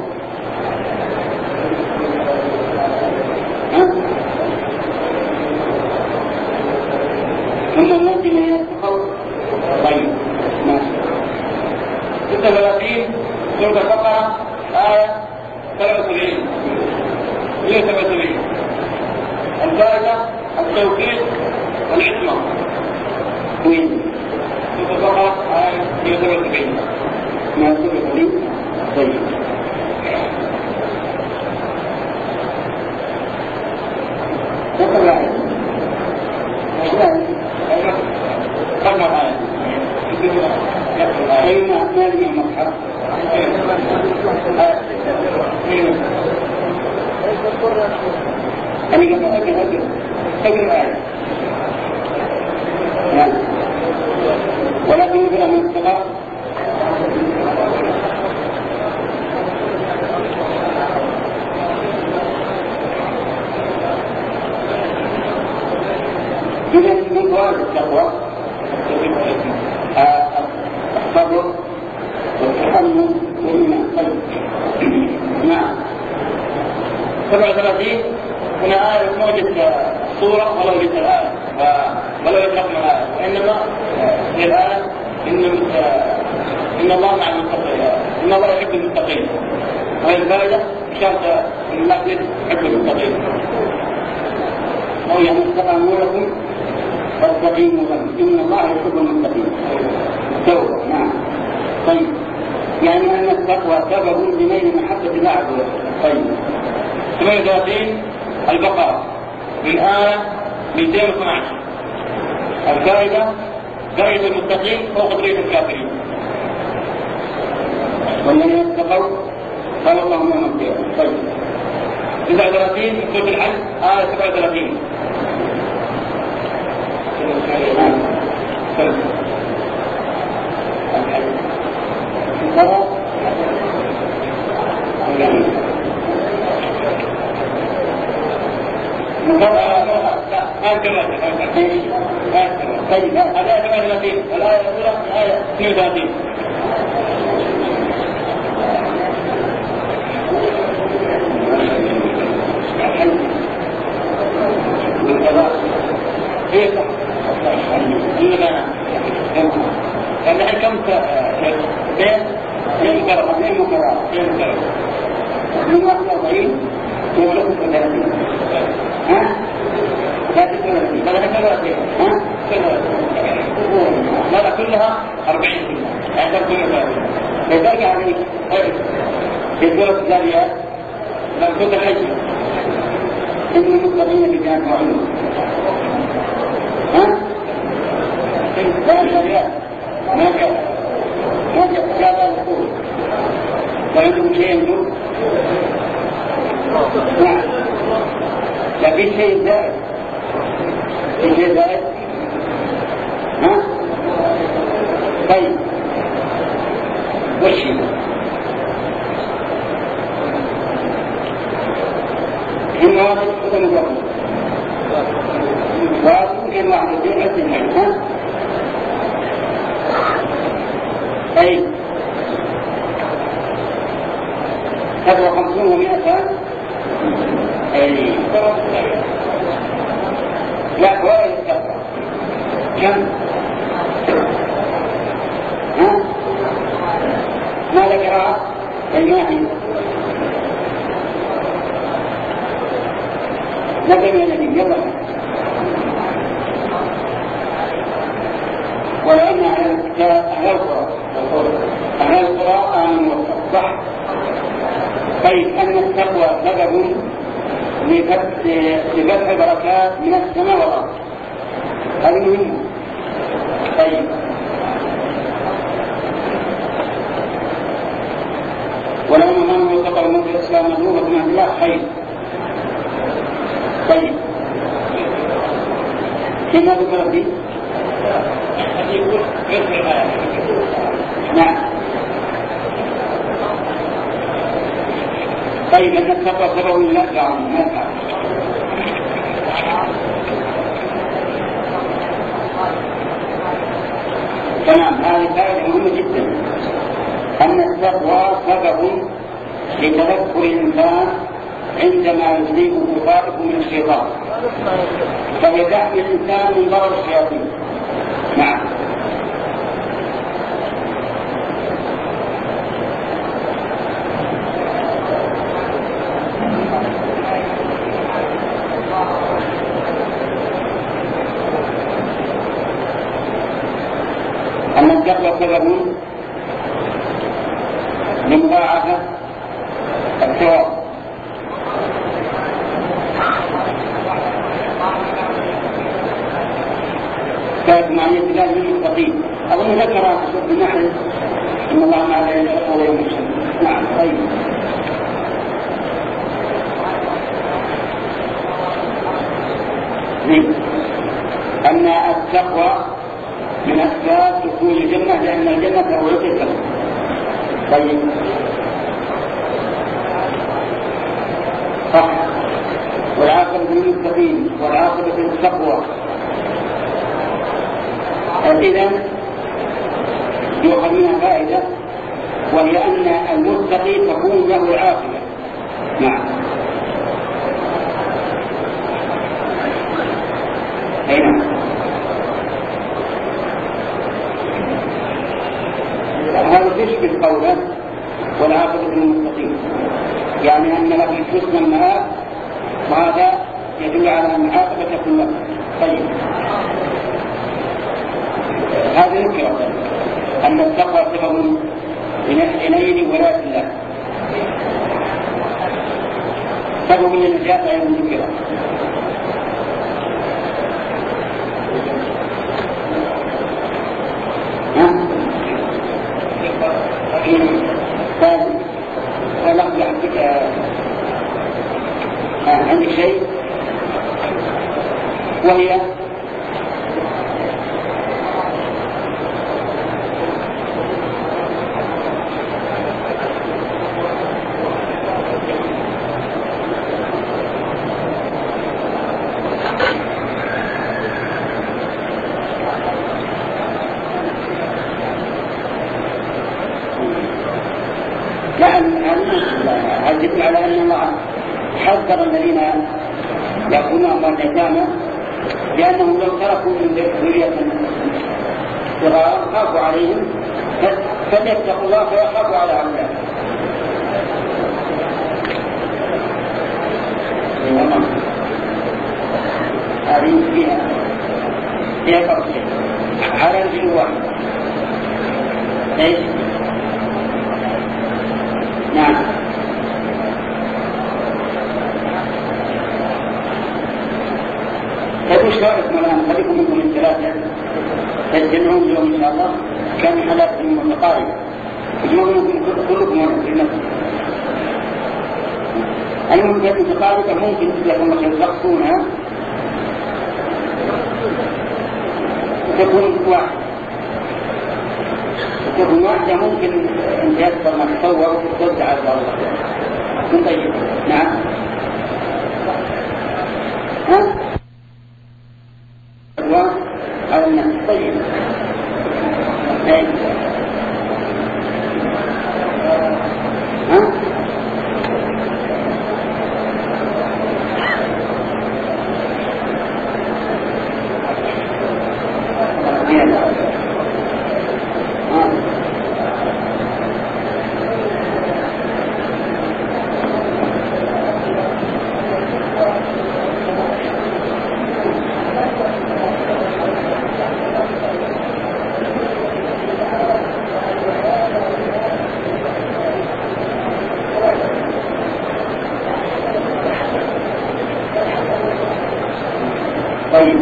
ثم الذين يتقون. طيب ماشي. ستة وثلاثين سورة البقرة آية سبعة وسبعين مئة وسبعة وسبعين الفائدة التوفيق والعصمة. وين؟ سورة البقرة آية مئة وسبعة وسبعين ما سورة لي. طيب ذكر واحد قرنا الآية أين أعمال المصحف أنا قبل أجل أجل أجل الآية ولكن يبقى من الصغار إذا من فوائد التقوى الصبر والتحمل والإيمان. نعم سبعة وثلاثين هنا آية موجة صورة ولو ليس الآية ولو يتركنا الآية وإنما هي الآية إن إن الله مع المتقين إن الله يحب المتقين. وهي الفائدة إشارة إن الله يحب المتقين. وهي مستقيم لكم فاستقيموا لهم إن الله يحب المتقين. توبة. نعم طيب يعني أن التقوى سبب لنيل محبة الله عز وجل. طيب ثمانية وثلاثين البقرة من آية مئتين واثني عشر. الفائدة درجة المتقين فوق درجة الكافرين. والذين اتقوا قال اللهم مغفرة. طيب تسعة وثلاثين سورة الحج آية سبعة وثلاثين. طيب الآية سبعة وثلاثين الآية الأولى الآية اثنين وثلاثين. ايه صح كان الحين كم اثنين اثنين مكرر اثنين مكرر اثنين مكرر من واحد وأربعين يبلغ ثلاثين. ها؟ لا تثلاثين لا لا ثلاثين ها؟ لا لا كلها أربعين عندك كلها ثلاثين. لذلك عليك في سورة الذاريات لا سورة الحج إن المتقين في جنات وعيون. ها؟ لا الذاريات ما جاء ما جاء جاء الوصول وعندهم شيء ينظر. نعم لكن شيء زائد شيء زائد. ها؟ طيب وش إن واحد خذ مجرد واحد إن واحد يدين عد الحين. ها؟ طيب سبعة وخمسون ومئة. أي لا ولا يستطيع كم؟ ها؟ ما ذكرها الماهي نبي من النبي يلا ولأن أهل الكتاب أهل القرى أهل القرى آمنوا صح. طيب أن التقوى سبب لفتح بركات من السماء والأرض هذه مهمة. طيب ولما من وثق الموت الإسلام مظلومة من الله خير. طيب كما ذكر فيه نعم. طيب أن التقوى سبب للنفع والنفع. تمام هذه فائدة مهمة جدا أن التقوى سبب لتذكر الإنسان عندما يصيبه خائف من الشيطان فهي تحمي الإنسان من ضرر الشياطين. نعم أن التقوى سبب لمضاعفة الثواب. كانت معية الله للمتقين أظن ذكرها في سورة النحل إن الله مع الذين اتقوا ويوم الشمس. نعم طيب أن التقوى من أسباب دخول الجنة لأن الجنة هو يتقى. طيب صح والعاقبة للمتقين والعاقبة للتقوى. إذن يؤخذ منها فائدة وهي أن المتقي تكون له العاقبة. نعم هنا هذا تشبه قوله والعاقبة للمتقين يعني أن له حسن المآب وهذا يدل على أن العاقبة تكون له. طيب هذا يذكر أن التقوى سبب لنيل ولاة الله سبب من النجاة لا يمكنه. عندك شيء وهي يدل على أن الله حذر الذين يأكلون أموال اليتامى لأنهم لو تركوا من ذرية صغار خافوا عليهم فليتقوا الله فيخافوا على أولادهم. هذه فيها فيها تفصيل على رجل واحد. ايش؟ نعم. فوش رأيكم الآن؟ خليكم منكم من ثلاثة تجمعون اليوم إن شاء الله كان حالاتهم متقاربة تجمعون منكم كلكم لنفسه. الممكن متقاربة ممكن لكم تلخصونها تكون واحد تكون واحدة ممكن أن تيسر ما تصور وتوزع على الله. طيب. نعم. ها؟ على الناس. طيب. أي. ها؟ طيب.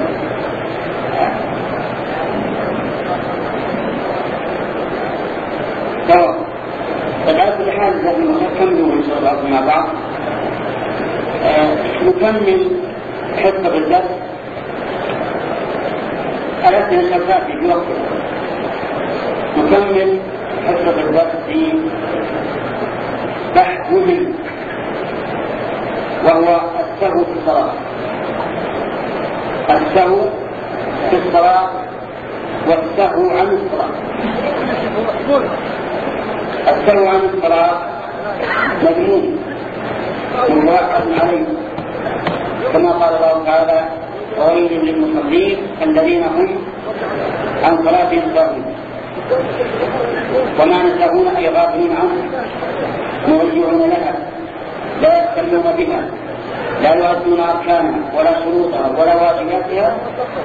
فبعد كل حال نكمل إن شاء الله مع بعض. آه نكمل حصة الدرس التي نشرتها في وقت. نكمل حصة الدرس في بحث مهم وهو السهو في الصلاة. السهو في الصلاة والسهو عن الصلاة. السهو عن الصلاة مذموم مواعظ عليه كما قال الله تعالى وويل للمصلين الذين هم عن صلاتهم ساهون. ومعنى ساهون أي غافلين عنه مرجعون لها لا يهتمون بها لا يؤدون أركانها ولا شروطها ولا واجباتها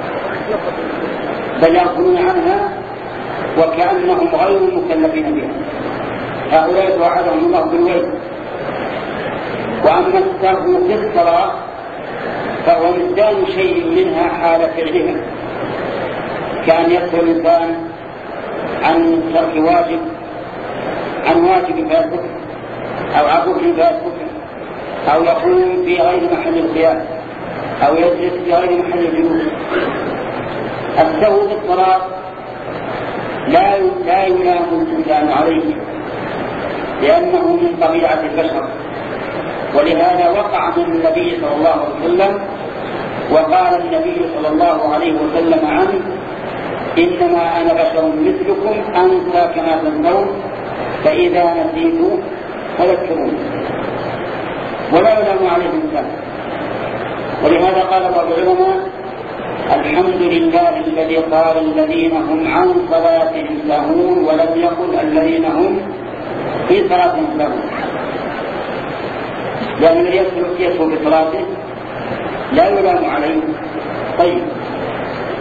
بل يغفلون عنها وكأنهم غير مكلفين بها. هؤلاء وعدهم الله بالويل. وأما السهو في الصلاة فهو مزدان شيء منها حال فعلها كأن يسهو الإنسان عن ترك واجب عن واجب فيسكت أو عن ركن فيسكت أو يقوم في غير محل القيام أو يجلس في غير محل الجلوس. السهو في الصلاة لا لا يلام الإنسان عليه لأنه من طبيعة البشر. ولهذا وقع من النبي صلى الله عليه وسلم وقال النبي صلى الله عليه وسلم عنه إنما أنا بشر مثلكم أنسى كما تنسون فإذا نسيت فذكروني ولا يلام عليه الإنسان. ولهذا قال بعض العلماء الحمد لله الذي قال الذين هم عن صلاتهم ساهون ولم يقل الذين هم في صلاتهم ساهون. لأن الذي يسهو في صلاته لا يلام عليه. طيب.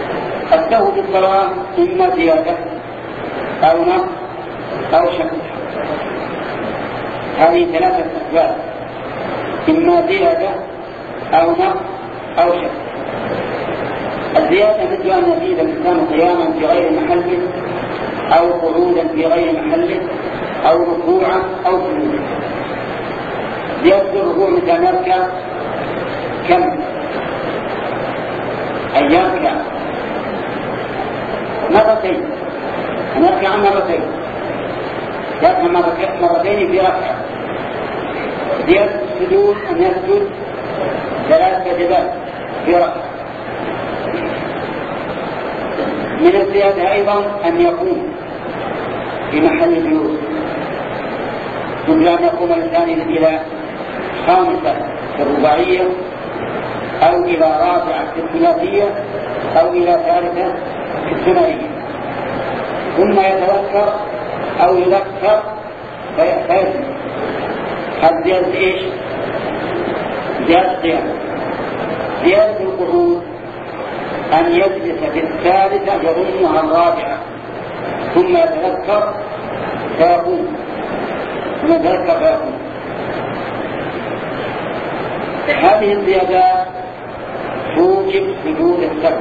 السهو في الصلاة إما زيادة أو نقص أو شك هذه ثلاثة أسباب، إما زيادة أو نقص أو شك. الزيادة مثل أن يزيد الإنسان قياما في غير محله، أو قعودا في غير محله، أو ركوعا أو سجودا. زيادة الركوع مثل نركع كم أن يركع مرتين، نركع مرتين، يركع مرتين في ركعة. زيادة السجود أن يسجد ثلاث سجدات في ركعة. من الزيادة أيضا أن يقوم في محل الجلوس، مثل أن يقوم الإنسان إلى خامسة في الرباعية، أو إلى رابعة في الثلاثية، أو إلى ثالثة في الثنائية، ثم يتذكر أو يذكر فيسجد. هذا زيادة إيش؟ زيادة قيام. زيادة القعود أن يجلس في الثالثة يظنها الرابعة، ثم يتذكر فيقوم، ثم يتذكر فيقوم. هذه الزيادات توجب سجود السهو،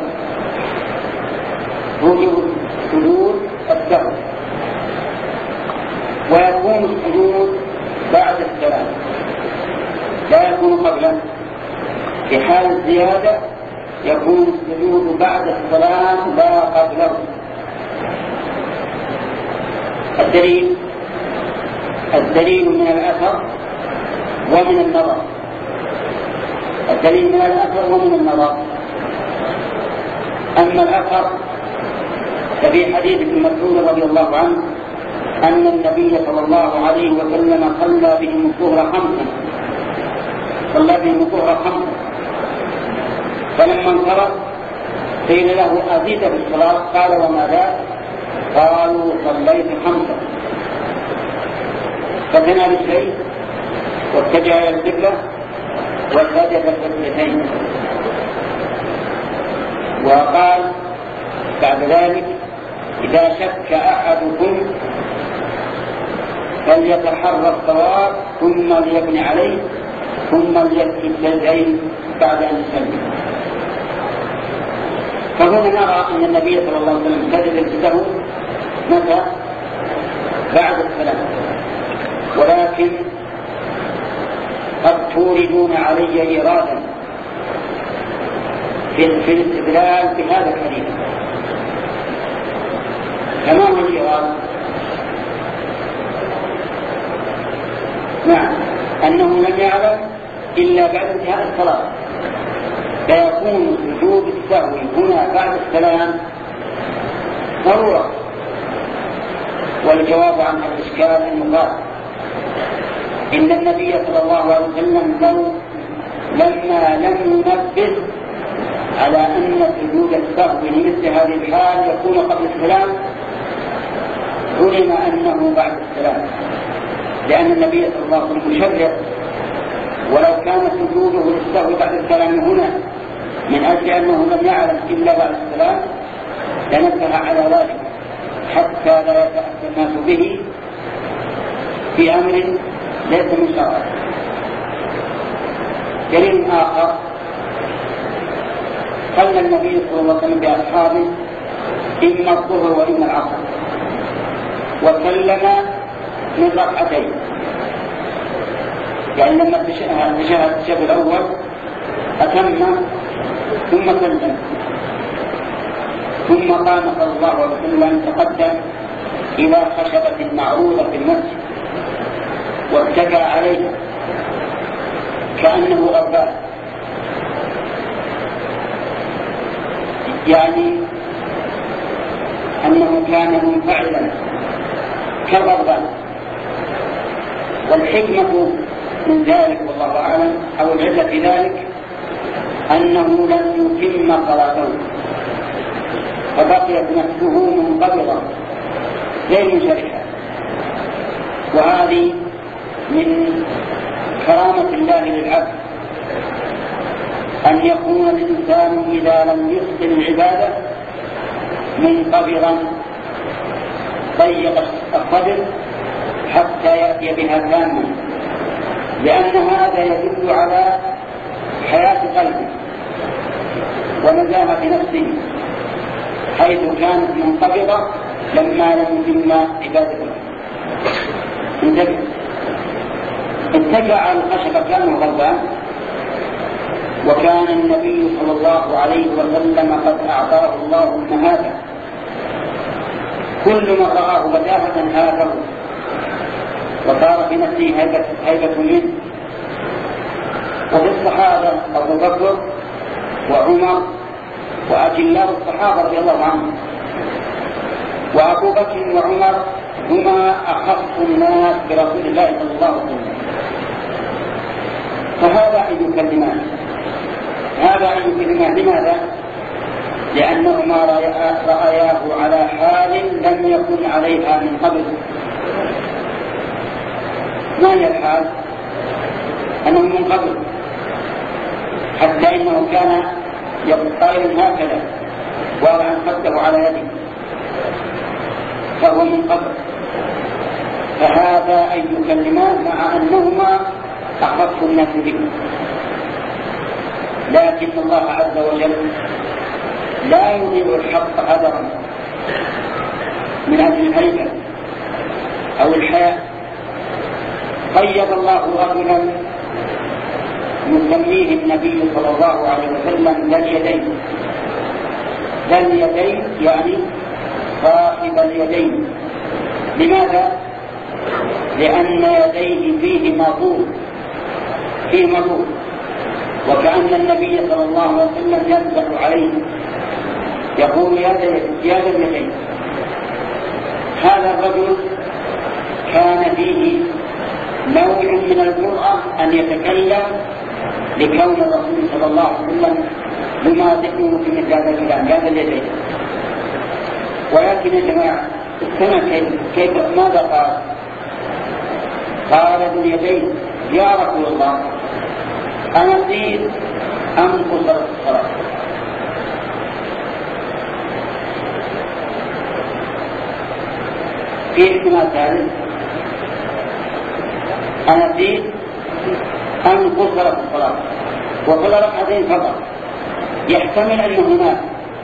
توجب سجود السهو، ويكون السجود بعد السلام، لا يكون قبله. في حال الزيادة يكون السجود بعد السلام لا قبله. الدليل الدليل من الأثر ومن النظر. الدليل من الأثر ومن النظر. أما الأثر ففي حديث ابن مسعود رضي الله عنه أن النبي صلى الله عليه وسلم صلى بهم الظهر خمسا صلى بهم الظهر خمسا فلما انصرف قيل له أزيد في الصلاة؟ قال وما ذاك؟ قالوا صليت خمسا. فثنى بالشيء واتجه إلى القبلة وسجد سجدتين، وقال بعد ذلك إذا شك أحدكم فليتحرى الصواب ثم ليبني عليه ثم ليسجد سجدتين بعد أن يسلم. فهنا نرى أن النبي صلى الله عليه وسلم سجد السهو متى؟ بعد السلام. ولكن قد توردون علي إيرادا في الاستدلال بهذا الحديث. كما هو الإيراد؟ نعم، أنه لم يعلم إلا بعد انتهاء الصلاة، فيكون وجوب السهو هنا بعد السلام ضرورة. والجواب عن الإشكال المقال إن النبي صلى الله عليه وسلم لو لما لم ينبه على أن سجود السهو لمثل هذه الحال يكون قبل السلام علم أنه بعد السلام، لأن النبي صلى الله عليه وسلم مشرع. ولو كان سجوده للسهو بعد السلام هنا من أجل أنه لم يعلم إلا بعد السلام لنبه على ذلك حتى لا يتأتى الناس به في أمر ليس من شرعه. دليل آخر صلى النبي صلى الله عليه وسلم بأصحابه إما الظهر وإما العصر وسلم من ركعتين، يعني لما تشهد الشهر الأول أتم ثم سلم، ثم قام صلى الله عليه وسلم تقدم إلى خشبة معروضة في المسجد واتكى عليها كأنه غضبان، يعني أنه كان منفعلا كالغضبان. والحكمة من ذلك والله أعلم أو العلة في ذلك أنه لم يتم صلاته فبقيت نفسه منقبضة غير منشرحة. وهذه من كرامة الله للعبد أن يكون الإنسان إذا لم يحسن العبادة منقبضا ضيق الصدر حتى يأتي بها تاما لأن هذا يدل على حياة قلبه ونزاهة نفسه، حيث كانت منقبضة لما لم يتم عبادته. انتبه، اتكأ على الخشبة كان غضبان، وكان النبي صلى الله عليه وسلم قد أعطاه الله المهابة، كل ما رآه بداهة هابه وصار في نفسه هيبة, هيبة منه. وفي الصحابة أبو بكر وعمر وأجلاء الصحابة رضي الله عنهم، وأبو بكر وعمر هما أخص الناس برسول الله صلى الله عليه وسلم، فهذا أن يكلمان هذا أن يكلمان لماذا؟ لأنهما رأياه على حال لم يكن عليها من قبل. ما هي الحال؟ أنه من قبل، حتى إنه كان يطير هكذا وضع خده على يده، فهو من قبل. فهذا أن يكلمان مع أنهما أخف الناس به، لكن الله عز وجل لا يضيع الحق هدرا من أجل الهيبة أو الحياة. قيد الله رجلا يسميه النبي صلى الله عليه وسلم ذا اليدين. ذا اليدين يعني صاحب اليدين. لماذا؟ لأن يديه فيه مطول فيه مطول وكأن النبي صلى الله عليه وسلم ينزل عليه يقول يا ذا اليدين. هذا الرجل كان فيه نوع من الجرأة أن يتكلم لكون الرسول صلى الله عليه وسلم يمازحه في مثل هذا الكلام يا ذا اليدين. ولكن يا جماعة استمع كيف, كيف ماذا قال؟ قال ذو اليدين يا رسول الله أنسيت أم قصرت الصلاة؟ في احتمال ثالث، أنسيت أم قصرت الصلاة، وكل ركعتين فقط، يحتمل أن هناك،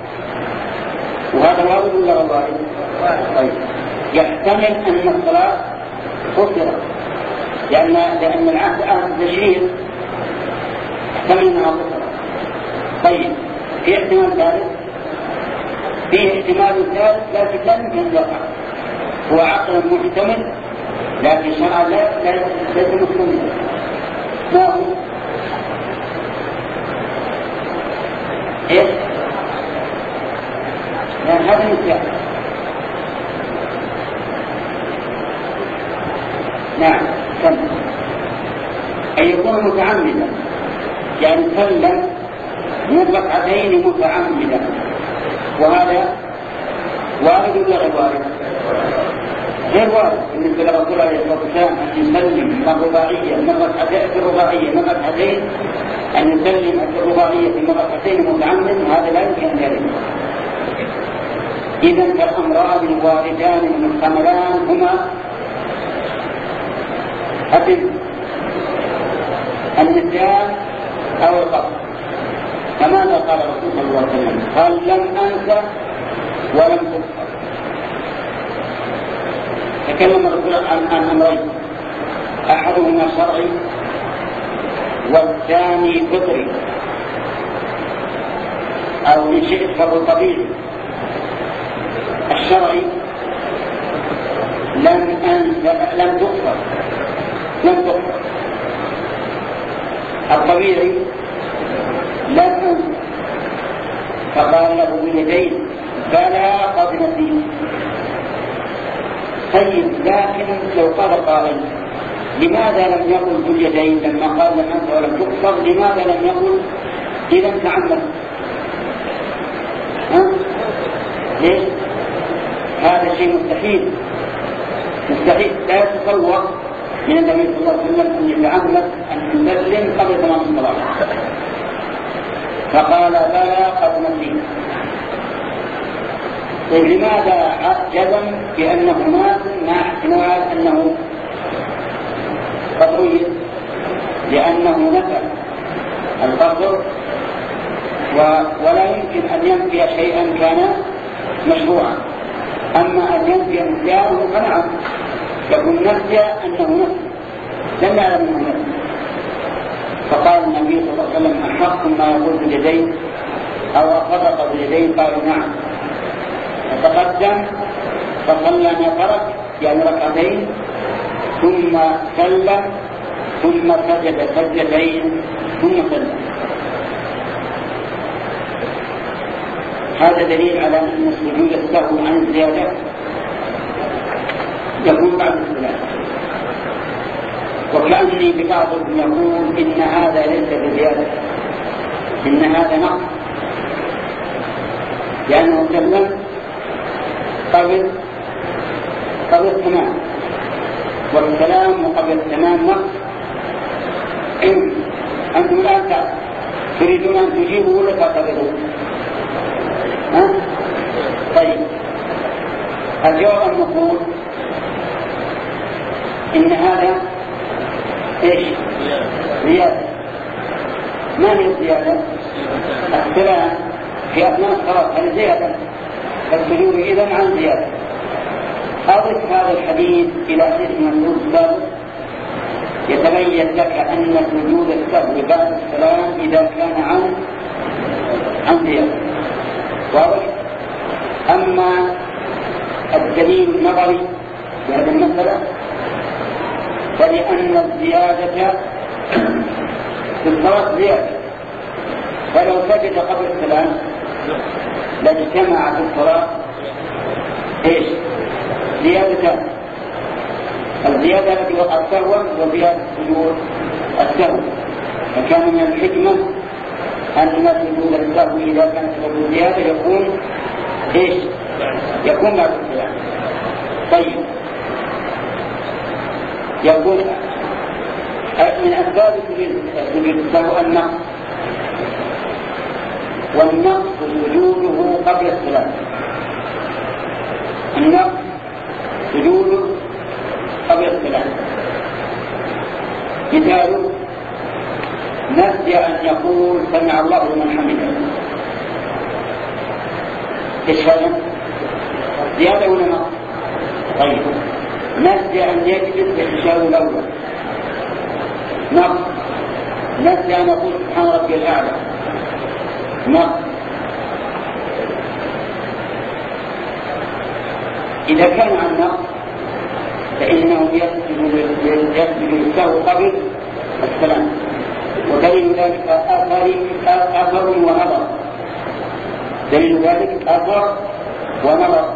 وهذا وارد ولا غير وارد؟ طيب يحتمل أن الصلاة قصرت، لأن لأن العهد عهد التشريع يحتمل أنها قصرت. طيب في احتمال ثالث، في احتمال ثالث لكن لا يمكن أن يقع، هو عقل محتمل لكن شرعا لا ليس محتملا. ما هو؟ ايش؟ لأن هذا مثال. نعم سلم أن يكون متعمدا، يعني سلم من ركعتين متعمدا، وهذا وارد ولا غير وارد؟ غير وارد بالنسبة لرسول عليه الصلاة والسلام أن يسلم من الرباعية من ركعتين في الرباعية من ركعتين أن يسلم في الرباعية من ركعتين متعمد، هذا لا يمكن أن يرد. إذن فالأمران الواردان المحتملان هما الدين النسيان أو القصد. فماذا قال الرسول صلى الله عليه وسلم؟ قال لم أنسى ولم تذكر. تكلم الرسول عن أمرين، أحدهما شرعي والثاني فطري، أو إن شئت فهو طبيعي. الشرعي لم أنسى لم تغفر لم تغفر الطبيعي لم أنسى، فقال له باليدين بلى قد نسيت. طيب لكن لو قال قائل لماذا لم يقل باليدين لما قال لم أنسى ولم تغفر؟ لماذا لم يقل إذا تعمد؟ ها؟ ليش؟ هذا شيء مستحيل مستحيل لا يتصور من النبي صلى الله عليه وسلم أن يتعمد أن يسلم قبل تمام الصلاة. فقال بلى قد نسيت. طيب لماذا جزم بأنه ناس مع احتمال أنه قطعي؟ لأنه نفى القصر ولا يمكن أن ينفي شيئا كان مشروعا. أما أن ينفي نسيانه فنعم يكون نفي أنه نفي لم يعلم أنه نفي. فقال النبي صلى الله عليه وسلم أحق ما يقول باليدين أو أفرق باليدين؟ قالوا نعم. فتقدم فصلى ما ترك يعني ركعتين ثم سلم ثم سجد سجدتين ثم سلم. هذا دليل على أن سجود السهو عن الزيادة يكون بعد السلام. وكأني ببعضهم يقول إن هذا ليس بزيادة، إن هذا نقص، لأنه سلم قبل قبل التمام، والسلام قبل التمام نقص. أنتم الآن تريدون أن تجيبوا ولا تعتبروا؟ ها؟ طيب الجواب المقول إن هذا إيش؟ زيادة. ما هي الزيادة؟ السلام في أثناء الصلاة هذه زيادة، فالسجود إذن عن زيادة. أضف هذا الحديث إلى حديث مسعود السابق يتبين لك أن سجود السهو بعد السلام إذا كان عن عن زيادة. واضح؟ أما الدليل النظري في هذه المسألة فلأن الزيادة في الصلاة زيادة، فلو سجد قبل السلام لاجتمع في الصلاة ايش؟ زيادتان، الزيادة التي وقعت سهوا وزيادة سجود السهو. فكان من الحكمة أن سجود السهو إذا كان سبب زيادة يكون ايش؟ يكون بعد السلام. طيب يقول من أسباب سجود السهو النقص، والنقص سجوده قبل السلام. النقص سجوده قبل السلام. مثاله نسي أن يقول سمع الله لمن حمده. ايش هذا؟ زيادة ولا نقص؟ طيب نسي أن يجلس في التشهد الأول نقص. نسي أن يقول سبحان ربي الأعلى نقص. إذا كان عن نقص فإنه يسجد السهو قبل السلام، ودليل ذلك أثر ونظر. دليل ذلك أثر ونظر.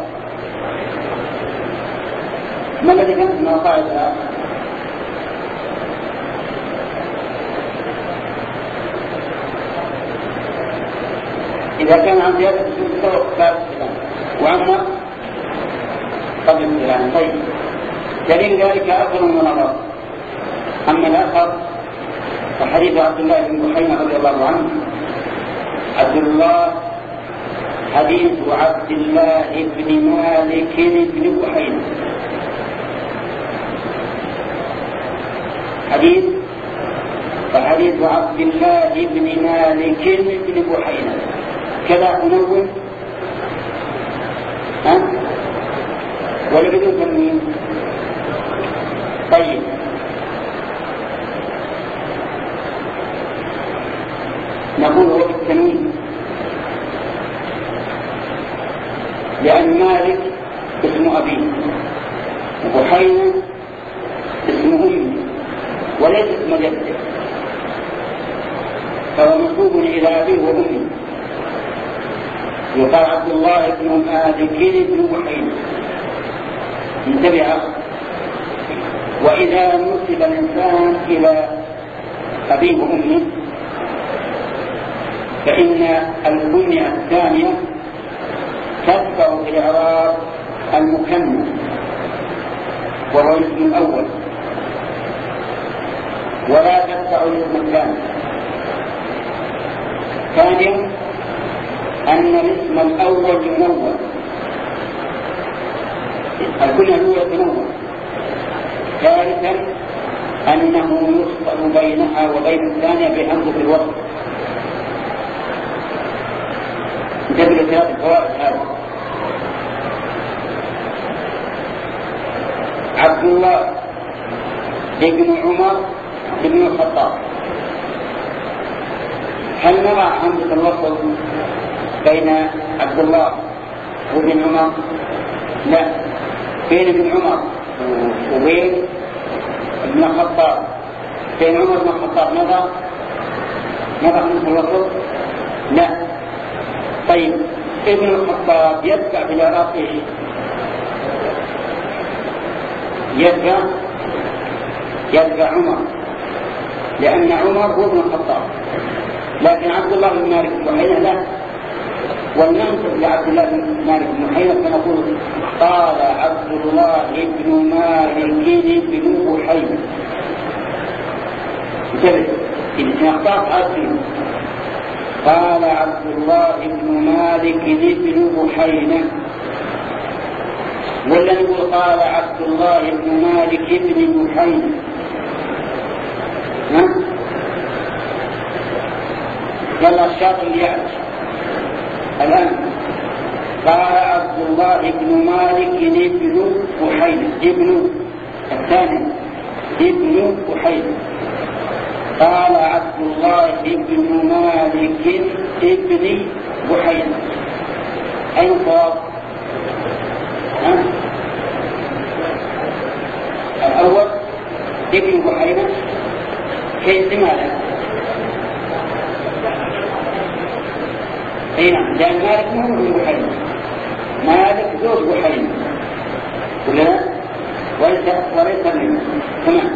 ما الذي كان في مقاعد الآن؟ إذا كان عن زيادة سجود السهو بعد السلام وعن قبل السلام. طيب دليل ذلك أثر ونظر. أما الآخر فحديث عبد الله بن بحينة رضي الله عنه. عبد الله حديث عبد الله بن مالك بن بحينة، حديث فحديث عبد الله بن مالك بن بحينة كذا أنون ها ولا بدون تنوين؟ طيب نقول هو بالتنوين لأن مالك اسم أبيه وبحينة اسم أمه وليس اسم جده، فهو منسوب إلى أبيه وأمه. يقال عبد الله بن مالك بن بحينة. انتبه. وإذا نسب الإنسان إلى أبيه وأمه فإن الكنية الثانية تتبع في الإعراب المكمل وهو الاسم الأول، ولا تتبع الاسم الثاني. ثانيا أن الاسم الأول ينون، الكنية الأولى تنون. ثالثا أنه يفصل بينها وبين الثانية بهمزة الوصل. جبل ثلاث الفوائد هذا. عبد الله ابن عمر ابن الخطاب، هل نرى همزة الوصل بين عبد الله وابن عمر؟ لا، بين ابن عمر وبين ابن الخطاب، بين عمر بن الخطاب نرى نرى همزة الوصل؟ لا. طيب ابن الخطاب يدفع بجارات ايش؟ يدفع يدفع عمر، لأن عمر هو ابن الخطاب، لكن عبد الله بن مالك بن بحينة لا. وننسب لعبد الله بن مالك بن بحينة فنقول قال عبد الله بن مالك بن بحينة. انتبه إذا أخطأت أصلي قال عبد الله بن مالك بن بحينة، ولا نقول قال عبد الله بن مالك بن بحينة؟ ها؟ يلا الشاطر اللي يعرف الآن. قال عبد الله بن مالك بن بحينة، ابن الثاني ابن بحينة. قال عبد الله بن مالك ابن بحينة، أين صواب؟ الأول ابن بحينة. كيف؟ لماذا؟ اي نعم، لأن مالك مو ابن بحينة، مالك زوج بحينة، ولا لا؟ وليس وليس منه. تمام.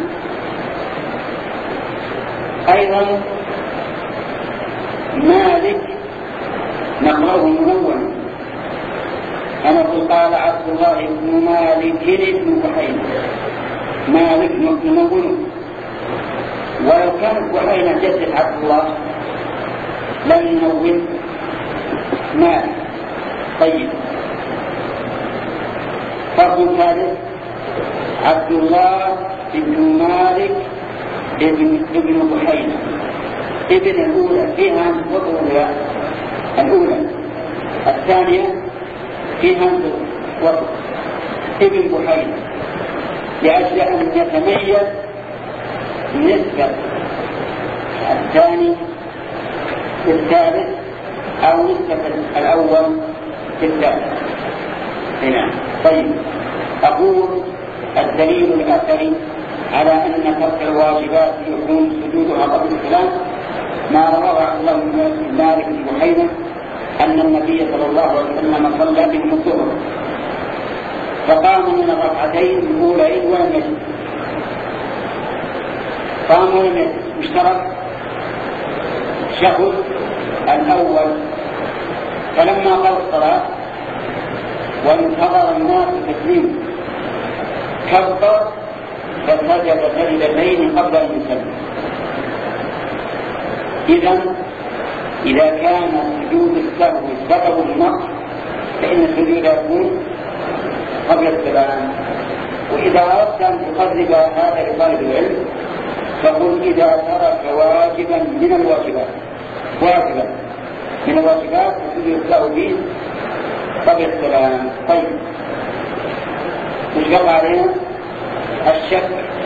أيضا مالك نقرأه منونا، أنا أقول قال عبد الله بن مالك بن بحينة، مالك منون، ولو كانت بحينة جدة عبد الله لم ينون مالك. طيب فرق ثالث عبد الله بن مالك ابن ابن بحينة، ابن الأولى فيها وضع الأولى، الثانية فيها وضع ابن بحينة، لأجل أن يتميز نسبة الثاني في الثالث أو نسبة الأول في الثالث. هنا طيب أقول الدليل الأثري على أن ترك الواجبات يكون سجودها قبل السلام ما رواه عبد الله بن مالك بن بحينة أن النبي صلى الله عليه وسلم صلى بهم الظهر فقام من الركعتين الأولين ولم يجد، قام ولم يجد، اشترك الشهد الأول، فلما قضى الصلاة وانتظر الناس تسليم كبر فسجد سجدتين قبل أن يسلم. إذن إذا كان سجود السهو سبب النقص فإن السجود يكون قبل السلام. وإذا أردت أن تقرب هذا لطالب العلم فقل إذا ترك واجبا من الواجبات واجبا من الواجبات فسجود السهو به قبل السلام. طيب مش قطع علينا الشك.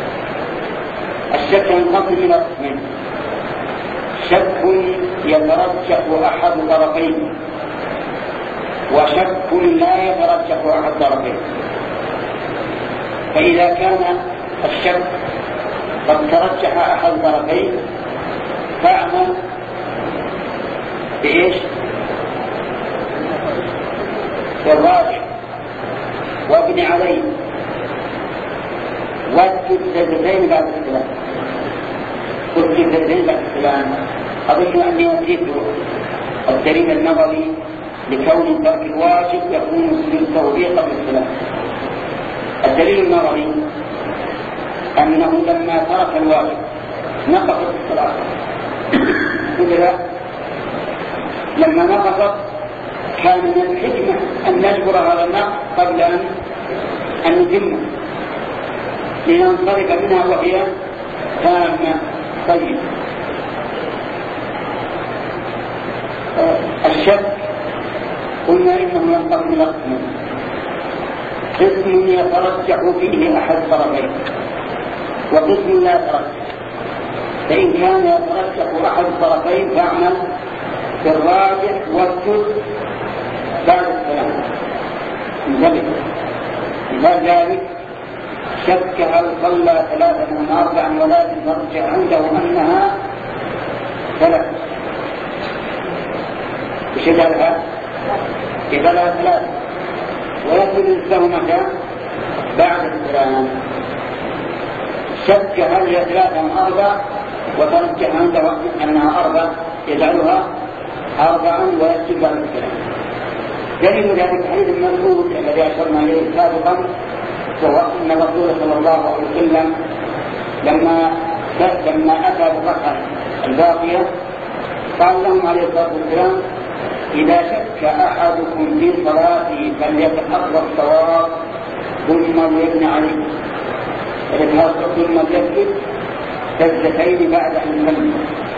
الشك ينقسم إلى قسمين: شك يترجح أحد طرفين، وشك لا يترجح أحد طرفين. فإذا كان الشك قد ترجح أحد طرفين فاعمل بإيش؟ بالراجح وابن عليه واسجد سجدتين بعد السلام. اسجد سجدتين بعد السلام. أظن أني نسيت الدليل النظري لكون ترك الواجب يكون سجود توبيخ قبل السلام. الدليل النظري أنه لما ترك الواجب نقصت الصلاة. كذا لما نقصت كان من الحكمة أن نجبر هذا النقص قبل أن نتمه لننصرف منها وهي تامة. طيب الشك قلنا إنه ينقسم إلى قسمين: قسم يترجح فيه أحد الطرفين وقسم لا يترجح. فإن كان يترجح أحد الطرفين فاعمل بالراجح واسجد بعد السلام. انتبه، إذا ذلك شك هل صلى ثلاثة من أربعا ولكن ترجع عنده أنها ثلاث. وش قالها؟ قبلها ثلاثة ويسجد له متى؟ بعد السلام. شك هل هي ثلاثة من أربع وترجع عنده أنها أربع، يجعلها أربعا ويسجد بعد السلام. دليل ذلك حديث المسعود الذي أشرنا إليه سابقا، وهو أن الرسول صلى الله عليه وسلم لما لما أتى بالركعة الباقية قال لهم عليه الصلاة والسلام: إذا شك أحدكم في صلاته فليتحرى الصواب ثم ليبني عليه، ثم ليسجد سجدتين بعد أن يسلم.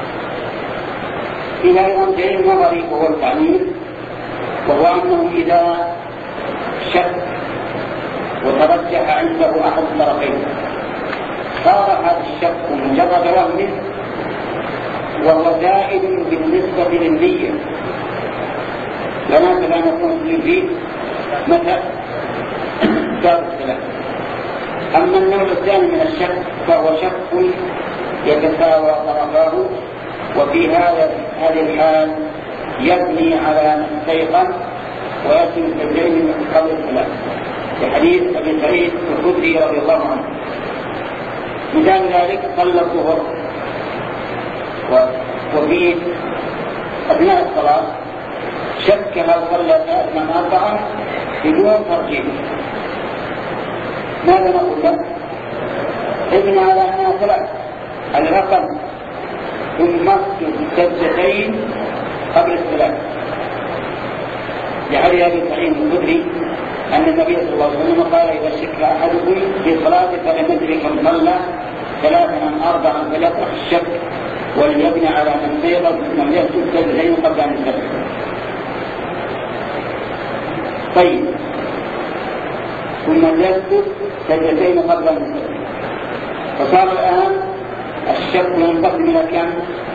إلى أيضا دليل نظري وهو التعليل، وهو أنه إذا شك وترجح عنده أحد الطرفين صار هذا الشك مجرد وهم وهو زائد بالنسبة للنية، لناسب أن نكون فيه متى دار السلام. أما النوع الثاني من الشك فهو شك يتساوى طرفاه، وفي هذا هذه الحال يبني على أن استيقن ويأتي السجدين من قبل السلام، في حديث أبي سعيد الخدري رضي الله عنه. مثال ذلك صلى الظهر وفي أثناء الصلاة شك هل صلى ثلاثا أربعا بدون ترجيح، ماذا نقول له؟ ابن على أنها ثلاث الرقم ثم سجدتين قبل السلام، لحديث أبي سعيد الخدري أن النبي صلى الله عليه وسلم قال: إذا شك أحدكم في صلاته فلم يدرك كم صلى ثلاثا أم أربعا فليطرح الشك وليبني على من سيقظ ثم يسجد سجدتين قبل أن يسلم. طيب، ثم يسجد سجدتين قبل أن يسلم. فصار الآن الشك ينقسم إلى كم؟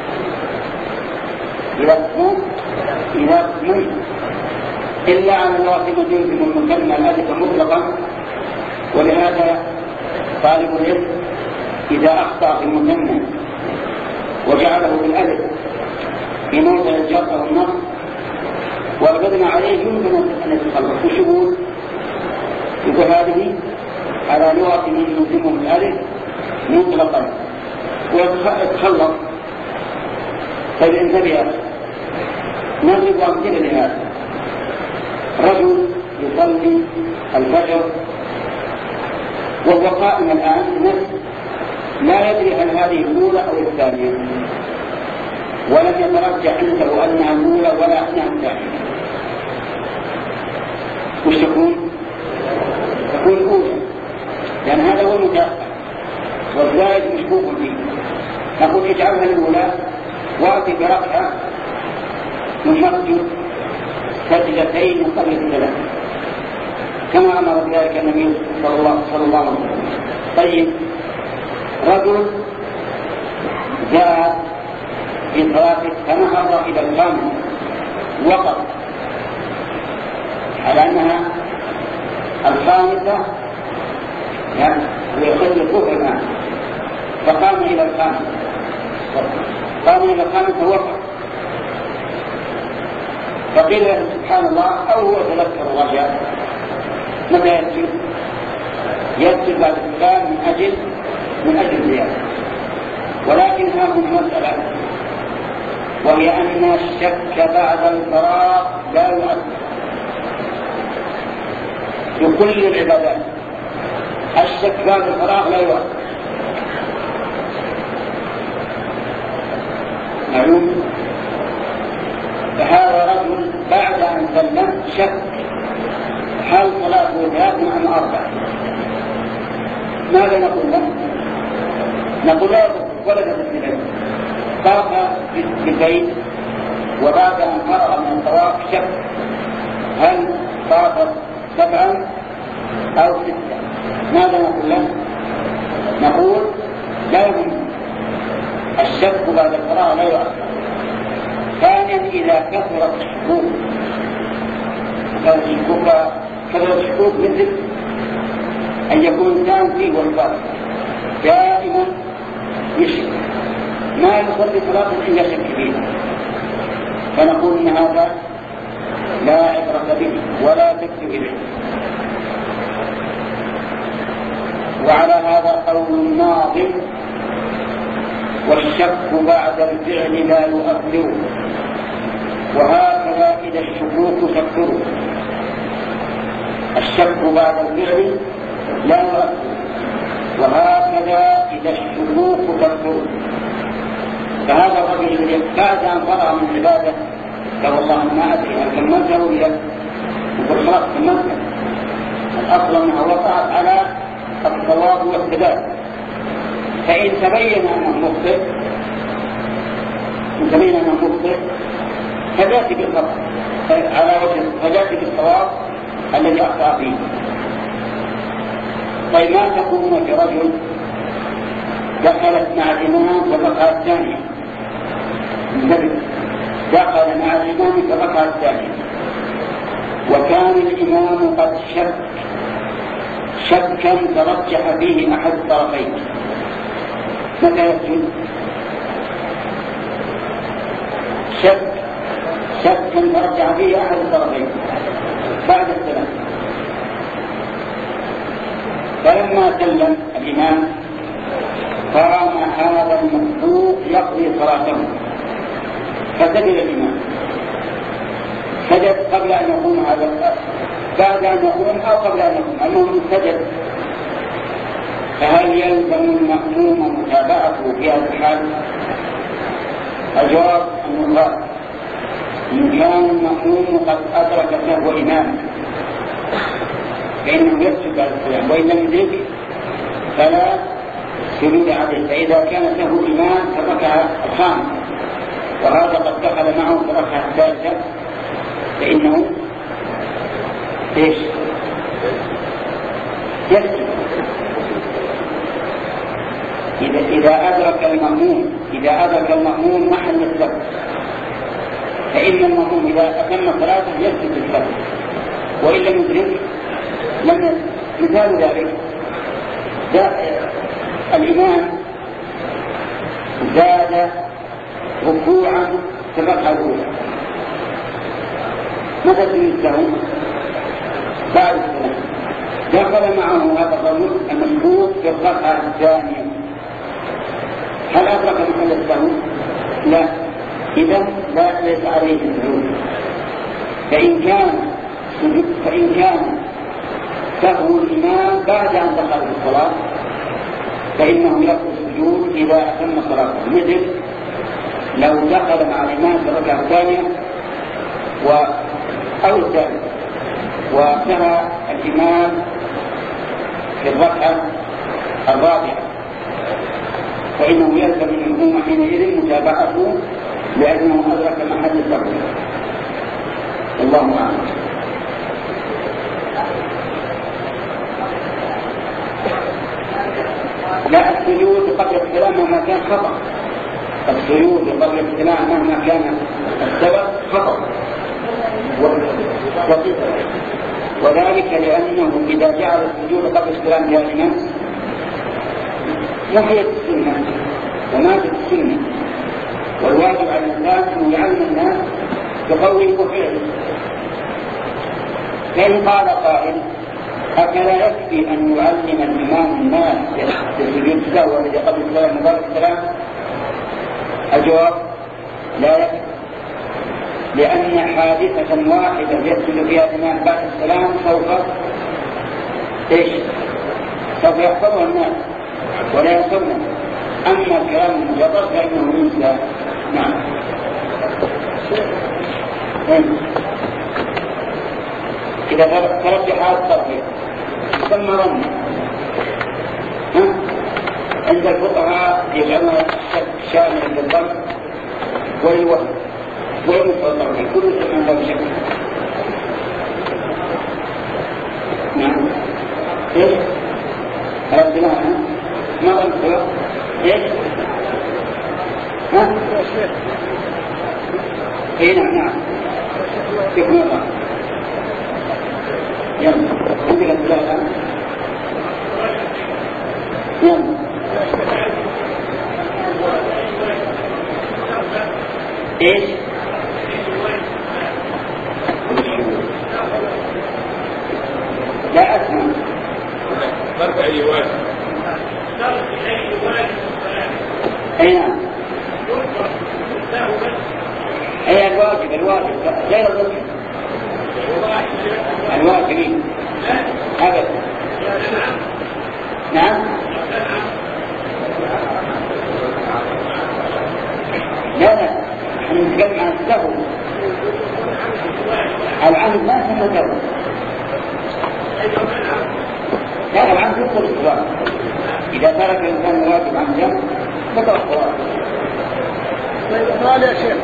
إلى قسمين إلى قسمين إلا عن الواقع يلزم المثنى الألف مطلقا، ولهذا طالب العلم إذا أخطأ في المثنى وجعله بالألف في موضع الجر أو النصب وأبدنا عليه يمكن أن يتخلص. وش يقول؟ يقول هذه على لغة من يلزمه بالألف مطلقا ويتخلص. طيب انتبه، نضرب أمثلة لهذا. رجل يصلي الفجر وهو قائم الآن نفسه لا يدري هل هذه الأولى أو الثانية، ولم يترجح عنده أنها الأولى ولا أنها الثانية. وش تكون؟ تكون الأولى، لأن هذا هو المتأخر والزائد مشكوك فيه. نقول اجعلها الأولى وأتي بركعة ثم اسجد سجدتين قبل السلام كما أمر بذلك النبي صلى الله عليه وسلم. طيب، رجل جاء في صلاته فنهض إلى الخامسة وقف على أنها الخامسة، يعني ويصلي الظهر الآن، فقام إلى الخامسة قام إلى الخامسة وقف، فقيل له سبحان الله، أو هو تذكر ورجع. متى يسجد؟ يسجد بعد السلام من أجل من أجل زيادة. ولكن هذه مسألة، وهي أن الشك بعد الفراغ لا يؤثر في كل العبادات. الشك بعد الفراغ لا يؤثر. معلوم؟ فهذا رجل بعد أن سلم شك هل صلاته ثلاث أم أربع، ماذا نقول له؟ نقول لا ولد الاثنين طاف بالبيت وبعد أن فرغ من الطواف شك هل طاف سبعا أو ستة. ماذا نقول له؟ نقول لا يهم الشك بعد الفراغ لا يؤثر. ثانيا إذا كثرت الشكوك كثرت الشكوك مثل أن يكون الإنسان فيه والباطل دائما يشك ما يصلي صلاة إلا شك فيه، فنقول إن هذا لا عبرة به ولا تكتب به. وعلى هذا قول الناظم والشك بعد الفعل لا يؤثر، وهكذا إذا الشكوك تكثر. الشك بعد الفعل لا يؤثر، وهكذا إذا الشكوك تكثر. فهذا الرجل الذي بعد أن فرغ من عباده قال والله ما أدري هل كملته إلى يقول خلاص كملته، الأصل أنها وقعت على الصواب والثبات. فإن تبين أنه مخطئ إن تبين أنه مخطئ فجاتك الخطأ على وجه فجاتك الصواب الذي أخطأ فيه. طيب ما تقولون في رجل دخلت مع الإمام في الركعة الثانية دخل مع الإمام في الركعة الثانية وكان الإمام قد شك شكا ترجح فيه أحد الطرفين، متى يسجد؟ شك شكا ترجح فيه أحد الطرفين بعد السلام. فلما سلم الإمام فرام هذا المسبوق يقضي صلاته فسجد الإمام، سجد قبل أن يقوم هذا بعد أن يقوم أو قبل أن يقوم، المهم سجد. فهل يلزم المأموم متابعته في هذا الحال؟ الجواب أنه لا. إن كان المأموم قد أدرك سهو إمام فإنه يسجد بعد السلام، وإن لم يدرك فلا سجود عليه. فإذا كان سهو إمام في الركعة الخامسة وهذا قد دخل معه في الركعة الثالثة فإنه ايش؟ يسجد. إذا إذا أدرك المأموم إذا أدرك المأموم محل السهو فإن المأموم إذا أتم صلاته يسجد السهو، وإن لم يدرك لم. مثال ذلك الإمام زاد ركوعا في الركعة الأولى متى سجده؟ بعد السلام. دخل معه هذا الرجل المشهور في الركعة الثانية، هل أدرك محل السهو؟ لا. إذا لا ليس عليه السجود. فإن كان فإن كان سهو الإمام بعد أن دخل في الصلاة فإنه يقضي السجود إذا أتم صلاته، مثل لو دخل مع الإمام في الركعة الثانية و أو الثالثة وسهى الإمام في الركعة الرابعة فإنه يلزم المأموم حينئذ متابعته لأنه أدرك محل السهو. الله أعلم. لا السجود قبل السلام مهما كان خطأ، السجود قبل السلام مهما كان السبب خطأ، وذلك لأنه إذا جعل السجود قبل السلام جائزا محيت السنة وماتت السنة، والواجب على الإنسان أن يعلم الناس بقوله وفعله. فإن قال قائل أفلا يكفي أن يعلم الإمام الناس بسجود السهو الذي قبل السلام وبعد السلام؟ الجواب لا يكفي، لأن حادثة واحدة يسجد فيها الإمام بعد السلام سوف إيش؟ سوف يحفظها الناس ولا يصلنا. أما الكلام المجرد فإنه ينسى. نعم. إذا ترجح هذا الترجيح يسمى ظن. عند الفقهاء يجعلها شامل للضرب والوهم والمفرط في كل من ذلك شكل. نعم. ايش؟ هذا سمعنا؟ ما قلت ايش؟ ها؟ اي نعم نعم. كيف نظر؟ يلا عندك الثلاثة. يلا. ايش؟ لا اسمع. مرفع الواجب. اي نعم. اي الواجب الواجب غير الركن. الواجبين. ابدا. نعم. لا لا احنا نتكلم عن السهو. العمد ما اسمه سهو. لا العمد يدخل الصلاة. إذا ترك الإنسان الواجب عن جنب بطل الصلاة. سؤال يا شيخ.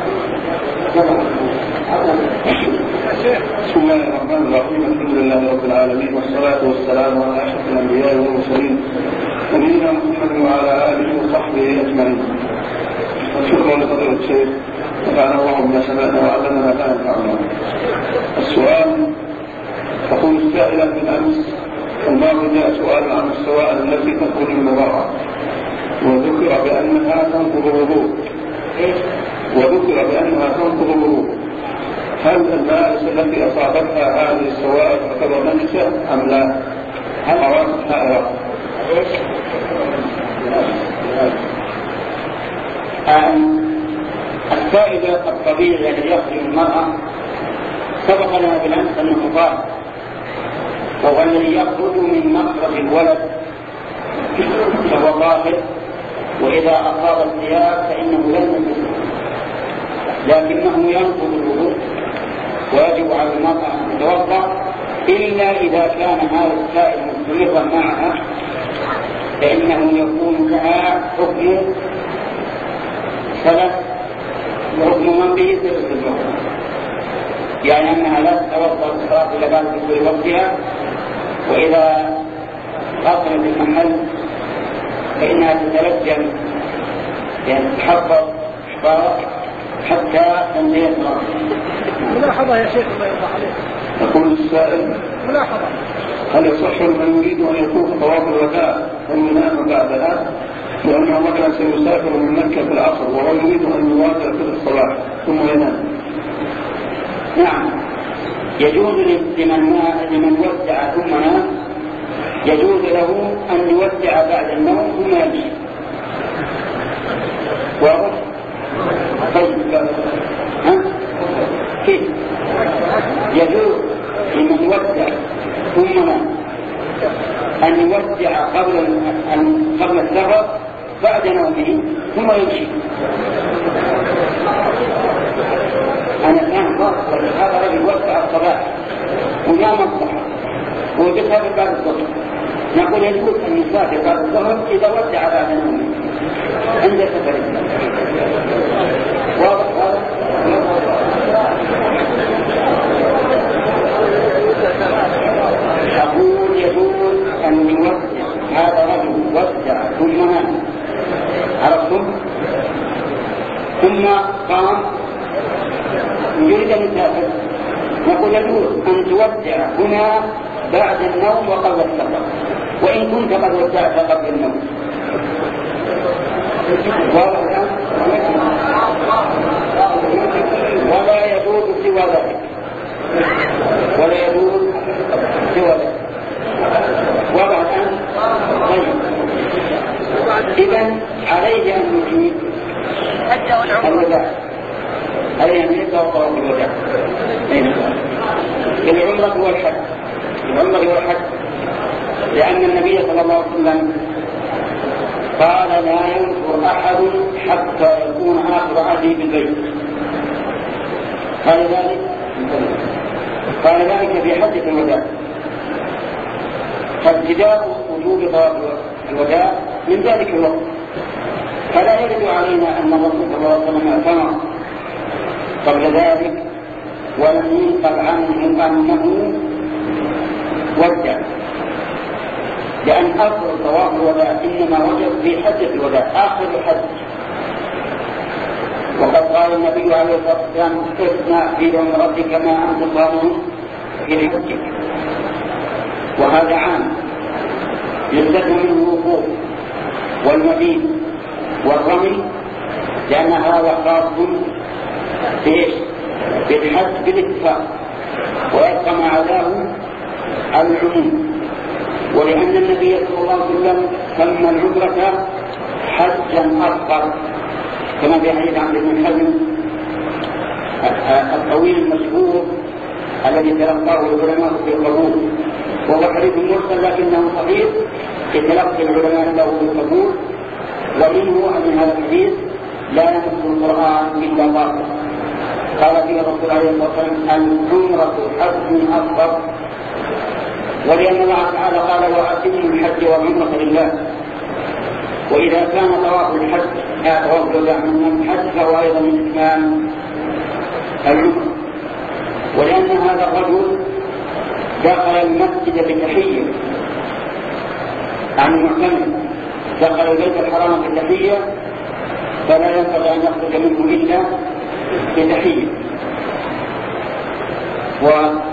بسم الله الرحمن الرحيم. الحمد لله رب العالمين والصلاة والسلام على أشرف الأنبياء والمرسلين نبينا محمد وعلى آله وصحبه أجمعين. شكرا لفضيلة الشيخ نفعنا الله بما سمعنا وعلمنا ما ينفعنا. السؤال تقول السائلة بالأمس الماضي جاء سؤال عن السوائل التي تخرج من المرأة وذكر بأنها تنقض الوضوء وذكر بأنها تنقض الوضوء. هل المائس التي أصابتها هذه السوائل تعتبر نجسة أم لا؟ هل عوارض حائرة؟ السائل الطبيعي الذي يخرج المرأة سبق لنا بالأمس أنه طاهر، وهو الذي يخرج من مخرج الولد فهو طاهر، وإذا أصاب الثياب فإنه لن يجوز، لكنه ينقض الوضوء ويجب على المرأة أن تتوضأ إلا إذا كان هذا السائل مستمرا معها، فإنه يكون لها حكم سلف وحكم من به سلف الجهر، يعني أنها لا تتوضأ الصلاة إلا بعد دخول وقتها، وإذا أصلت المحل فإنها تتلجم يعني تحفظ إحباط حتى تنتهي الصلاة. ملاحظة يا شيخ الله يرضى عليك. يقول السائل ملاحظة هل يصح لمن يريد أن يطوف طواف الوداع ثم ينام بعدها لأنه مثلا سيسافر من مكة في العصر وهو يريد أن يواجه في الصلاة ثم ينام؟ نعم يجوز لمن لمن ودع ثم نام، يجوز له أن يودع بعد النوم ثم يمشي. واضح؟ طيب ها؟ كيف؟ يجوز لمن ودع ثم نام أن يودع قبل قبل السفر بعد نومه ثم يمشي. أنا الآن قاصر هذا الذي ودع الصباح ونام الصبح ويسافر بعد الظهر، نقول يجوز أن يسافر بعد الظهر إذا ودع بعد نومه عند سفره. واضح هذا؟ أقول يجوز أن يودع هذا رجل ودع ثم نام، عرفتم؟ ثم قام يريد أن يسافر، نقول يجوز أن تودع هنا بعد النوم وقبل السفر، وإن كنت قد ودعت قبل النوم. ولا يجوز سوى ذلك، ولا يجوز سوى ذلك. وضع الآن طيب إذن عليه أن يجيب الوداع، عليه أن يبدأ طواف الوداع. العمرة والحج، العمرة والحج، لأن النبي صلى الله عليه وسلم قال لا ينفر أحد حتى يكون آخر عهده بالبيت. قال ذلك قال ذلك في حجة الوداع. فابتداء وجوب طواف الوداع من ذلك الوقت، فلا يرد علينا أن الرسول صلى الله عليه وسلم اعتمر قبل ذلك ولم ينقل عنه أنه ودع، لأن أصل طواف الوداع إنما وجد في حجة الوداع آخر الحج. وقد قال النبي عليه الصلاة والسلام اصنع في يوم ربك ما أنت صامم في حجك، وهذا عام يستثنى منه الوقوف والمبيت والرمي، لأن هذا خاص بإيش؟ بالحج بالاتفاق، ويبقى مع عداه العموم. ولأن النبي صلى الله عليه وسلم سمى العمرة حجا أصغر، كما في حديث عبد بن حزم الطويل المشهور الذي تلقاه العلماء في القبول، وهو حديث مرسل لكنه صحيح في تلقي العلماء له بالقبول. ومنه أن هذا الحديث لا يمس القرآن إلا باطل. قال فيه الرسول عليه الصلاة والسلام العمرة حج أصغر، ولأن الله تعالى قال وأتموا الحج والعمرة لله. وإذا كان طواف الحج طواف الوداع من الحج فهو أيضا من إتمام العمرة. ولأن هذا الرجل دخل المسجد بتحية عن المعتمر، دخل البيت الحرام بتحية، فلا ينبغي أن يخرج منه إلا بتحية. و...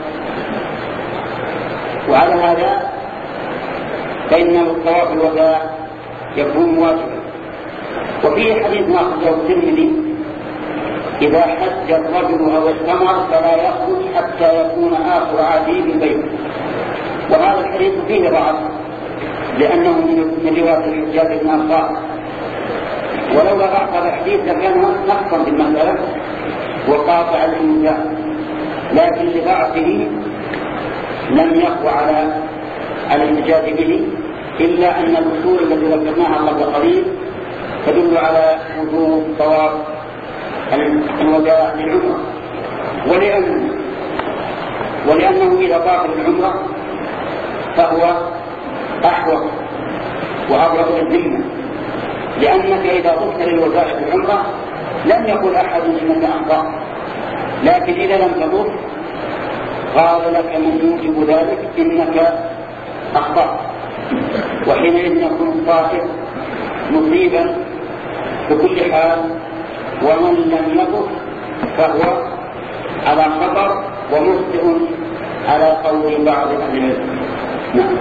وعلى هذا فإن طواف الوداع يكون واجبا. وفيه حديث ما أخرجه الترمذي إذا حج الرجل أو اعتمر فلا يخرج حتى يكون آخر عهده بالبيت. وهذا الحديث فيه ضعف لأنه من رواية الحجاج بن أرطاة، ولولا ضعف هذا الحديث لكان نقصا بالمسألة وقاطع الإنسان، لكن لضعفه لم يقوى على الاحتجاج به، إلا أن الأصول التي ذكرناها قبل قليل تدل على وجوب طواف الوداع للعمرة. ولأنه, ولأنه إذا طاف للعمرة فهو أحوط وأبرأ للذمة، لأنك إذا طفت للوداع للعمرة لم يقل أحد إنك أخطأ، لكن إذا لم تطف قال لك من يوجب ذلك إنك أخطأ، وحينئذ يكون الطائف مصيبا بكل حال. ومن لم يطف فهو على خطر ومخطئ على قول بعض أهل العلم. نعم.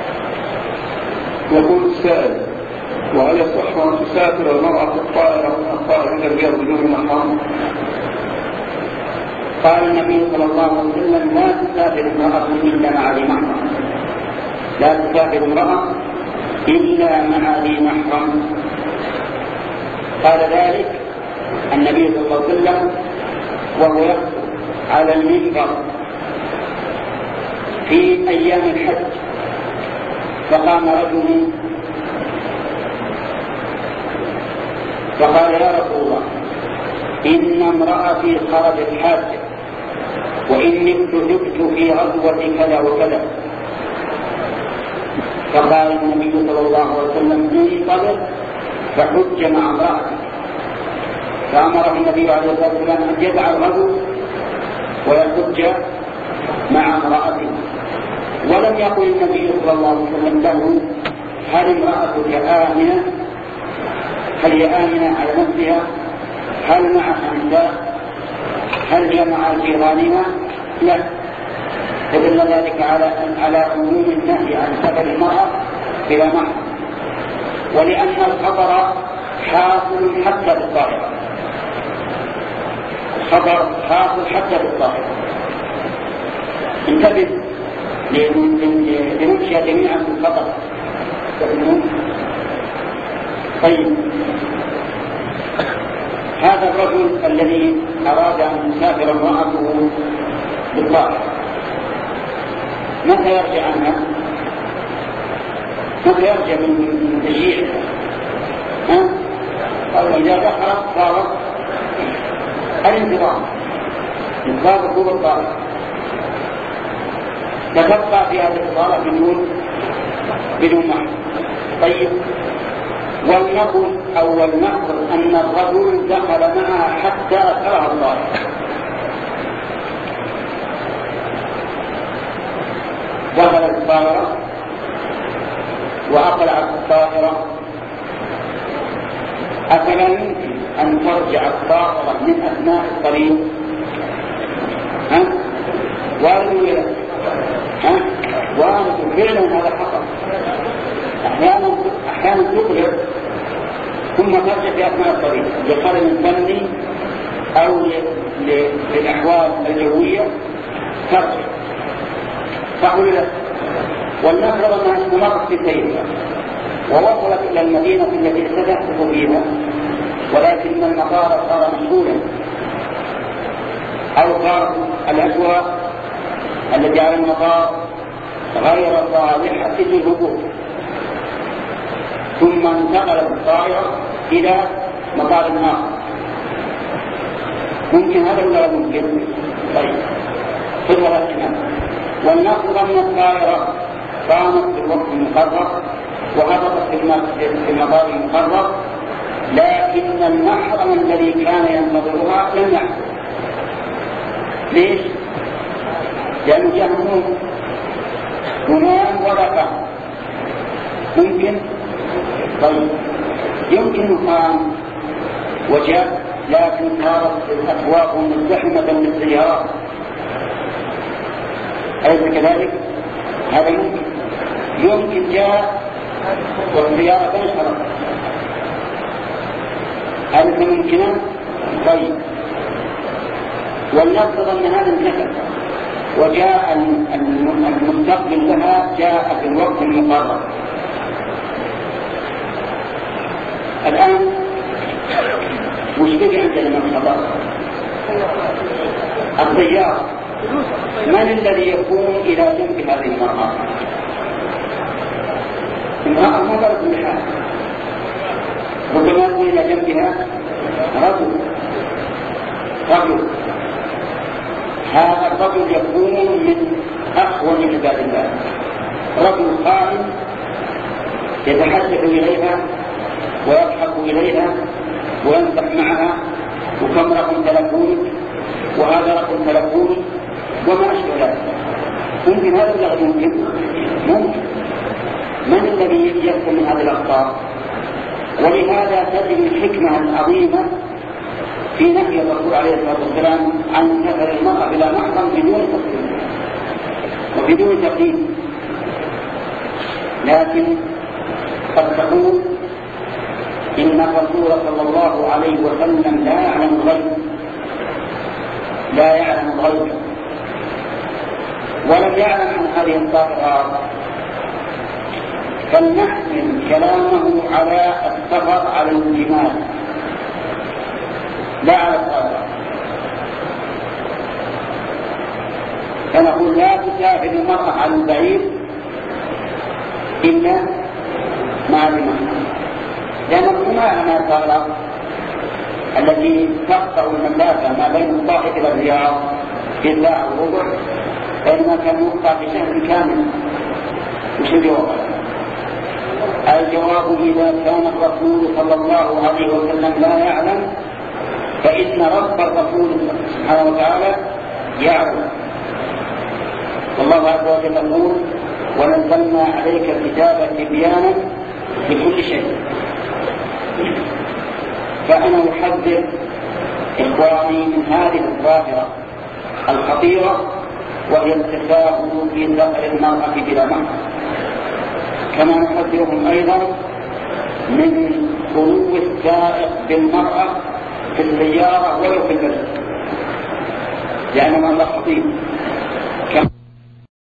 يقول السائل: وهل يصح أن تسافر المرأة الطائرة الطائرة إلى الرياض بدون محرم؟ قال النبي صلى الله عليه وسلم: لا تسافر امرأة إلا مع ذي محرم. لا تسافر امرأة إلا مع ذي محرم. قال ذلك النبي صلى الله عليه وسلم وهو يخطب على المنبر في أيام الحج، فقام رجل فقال: يا رسول الله، إن امرأتي خرجت حاجة وإني ابتدأت في غزوة كذا وكذا. فقال النبي صلى الله عليه وسلم: انطلق فحج مع امرأتك. فأمره النبي عليه الصلاة والسلام أن يدع الرجل ويحج مع امرأته. ولم يقل النبي صلى الله عليه وسلم له: هل امرأتك آمنة؟ هل هي آمنة على نفسها؟ هل معها نساء؟ هل هي مع جيرانها؟ لا، يدل ذلك على على عموم النهي عن سفر المرأة بلا محرم، ولأن الخطر حاصل حتى بالطائرة. الخطر حاصل حتى بالطائرة. انتبه لنمشي جميعا في الخطر. طيب، هذا الرجل الذي أراد أن تسافر امرأته بالطائرة متى يرجع عنها؟ متى يرجع من تشييعها؟ إذا دخلت صارت الانتظام انتظار ركوب الطائرة، فتبقى في هذه الطائرة بدون بدون محرم. طيب، ولنقل أو ولنفرض أن الرجل دخل معها حتى أثرها الطائرة، دخلت الطائرة وأقلعت الطائرة، أفلا يمكن أن ترجع الطائرة من أثناء الطريق؟ ها؟ وارد ولا ها؟ وارد فعلا هذا حصل. أحيانا أحيانا تقلب ثم ترجع في أثناء الطريق لخلل فني أو للأحوال الجوية ترجع، صح ولا لا؟ ولنفرض أنها استمرت في سيرها ووصلت إلى المدينة التي ستهدف فيها، ولكن المطار صار مشغولا أو صار الأسواق التي على المطار غير صالحة للهبوط، ثم انتقلت الطائرة إلى مطار آخر. ممكن هذا ولا لا ممكن؟ طيب خذ ولا تنام. ولنفرض أن الطائرة قامت في الوقت المقرر وهبطت في المطار المقرر، لكن المحرم الذي كان ينتظرها لم يحصل. ليش؟ لأنه جاء هموم ونام ورقة. ممكن؟ طيب يمكن مقام وجاء، لكن صارت الأسواق مزدحمة بالسيارات، أليس كذلك؟ هذا يمكن. يمكن جاء والسيارة تنشرت، هذا ممكن. طيب ولنفرض أن هذا انتهى وجاء المستقبل لها جاء في الوقت المقرر. الآن وش بقي عندنا من خطر؟ الطيار. من الذي يكون إلى جنب هذه المرأة؟ المرأة ما ضرب بحال، ربما يكون إلى جنبها رجل رجل هذا الرجل يكون من أخوان عباد الله، رجل قائم يتحدث إليها ويضحك إليها وينصح معها، وكم رقم تلفون وهذا رقم تلفون وما أشبه ذلك. ممكن هذا ولا غير ممكن؟ ممكن. من الذي يكون من هذه الأخطاء؟ ولهذا تجد الحكمة العظيمة في نهي الرسول عليه الصلاة والسلام عن سفر المرأة بلا محرم بدون تقييد وبدون تقييد. لكن قد تقول إن الرسول صلى الله عليه وسلم لا يعلم الغيب، لا يعلم الغيب ولم يعلم عن هذه الطائرات، فلنحمل كلامه على السفر على الجمال لا على الطائرات. فنقول لا تسافر المرأة على البعيد إلا مع المحرم، لأنه ما يعلم الطائرات التي تقطع المسافة ما بين الطائف إلى الرياض في ساعة وربع، بينما كان يقطع في شهر كامل. وش الجواب؟ الجواب إذا كان الرسول صلى الله عليه وسلم لا يعلم فإن رب الرسول سبحانه وتعالى يعلم. والله عز وجل يقول ونزلنا عليك الكتاب تبيانا لكل شيء. فأنا أحذر إخواني من هذه الظاهرة الخطيرة وهي التساهل في سفر المرأة بلا محرم، كما نحذرهم أيضا من خلو السائق بالمرأة في السيارة ولو في البلد، لأنه أمر خطير.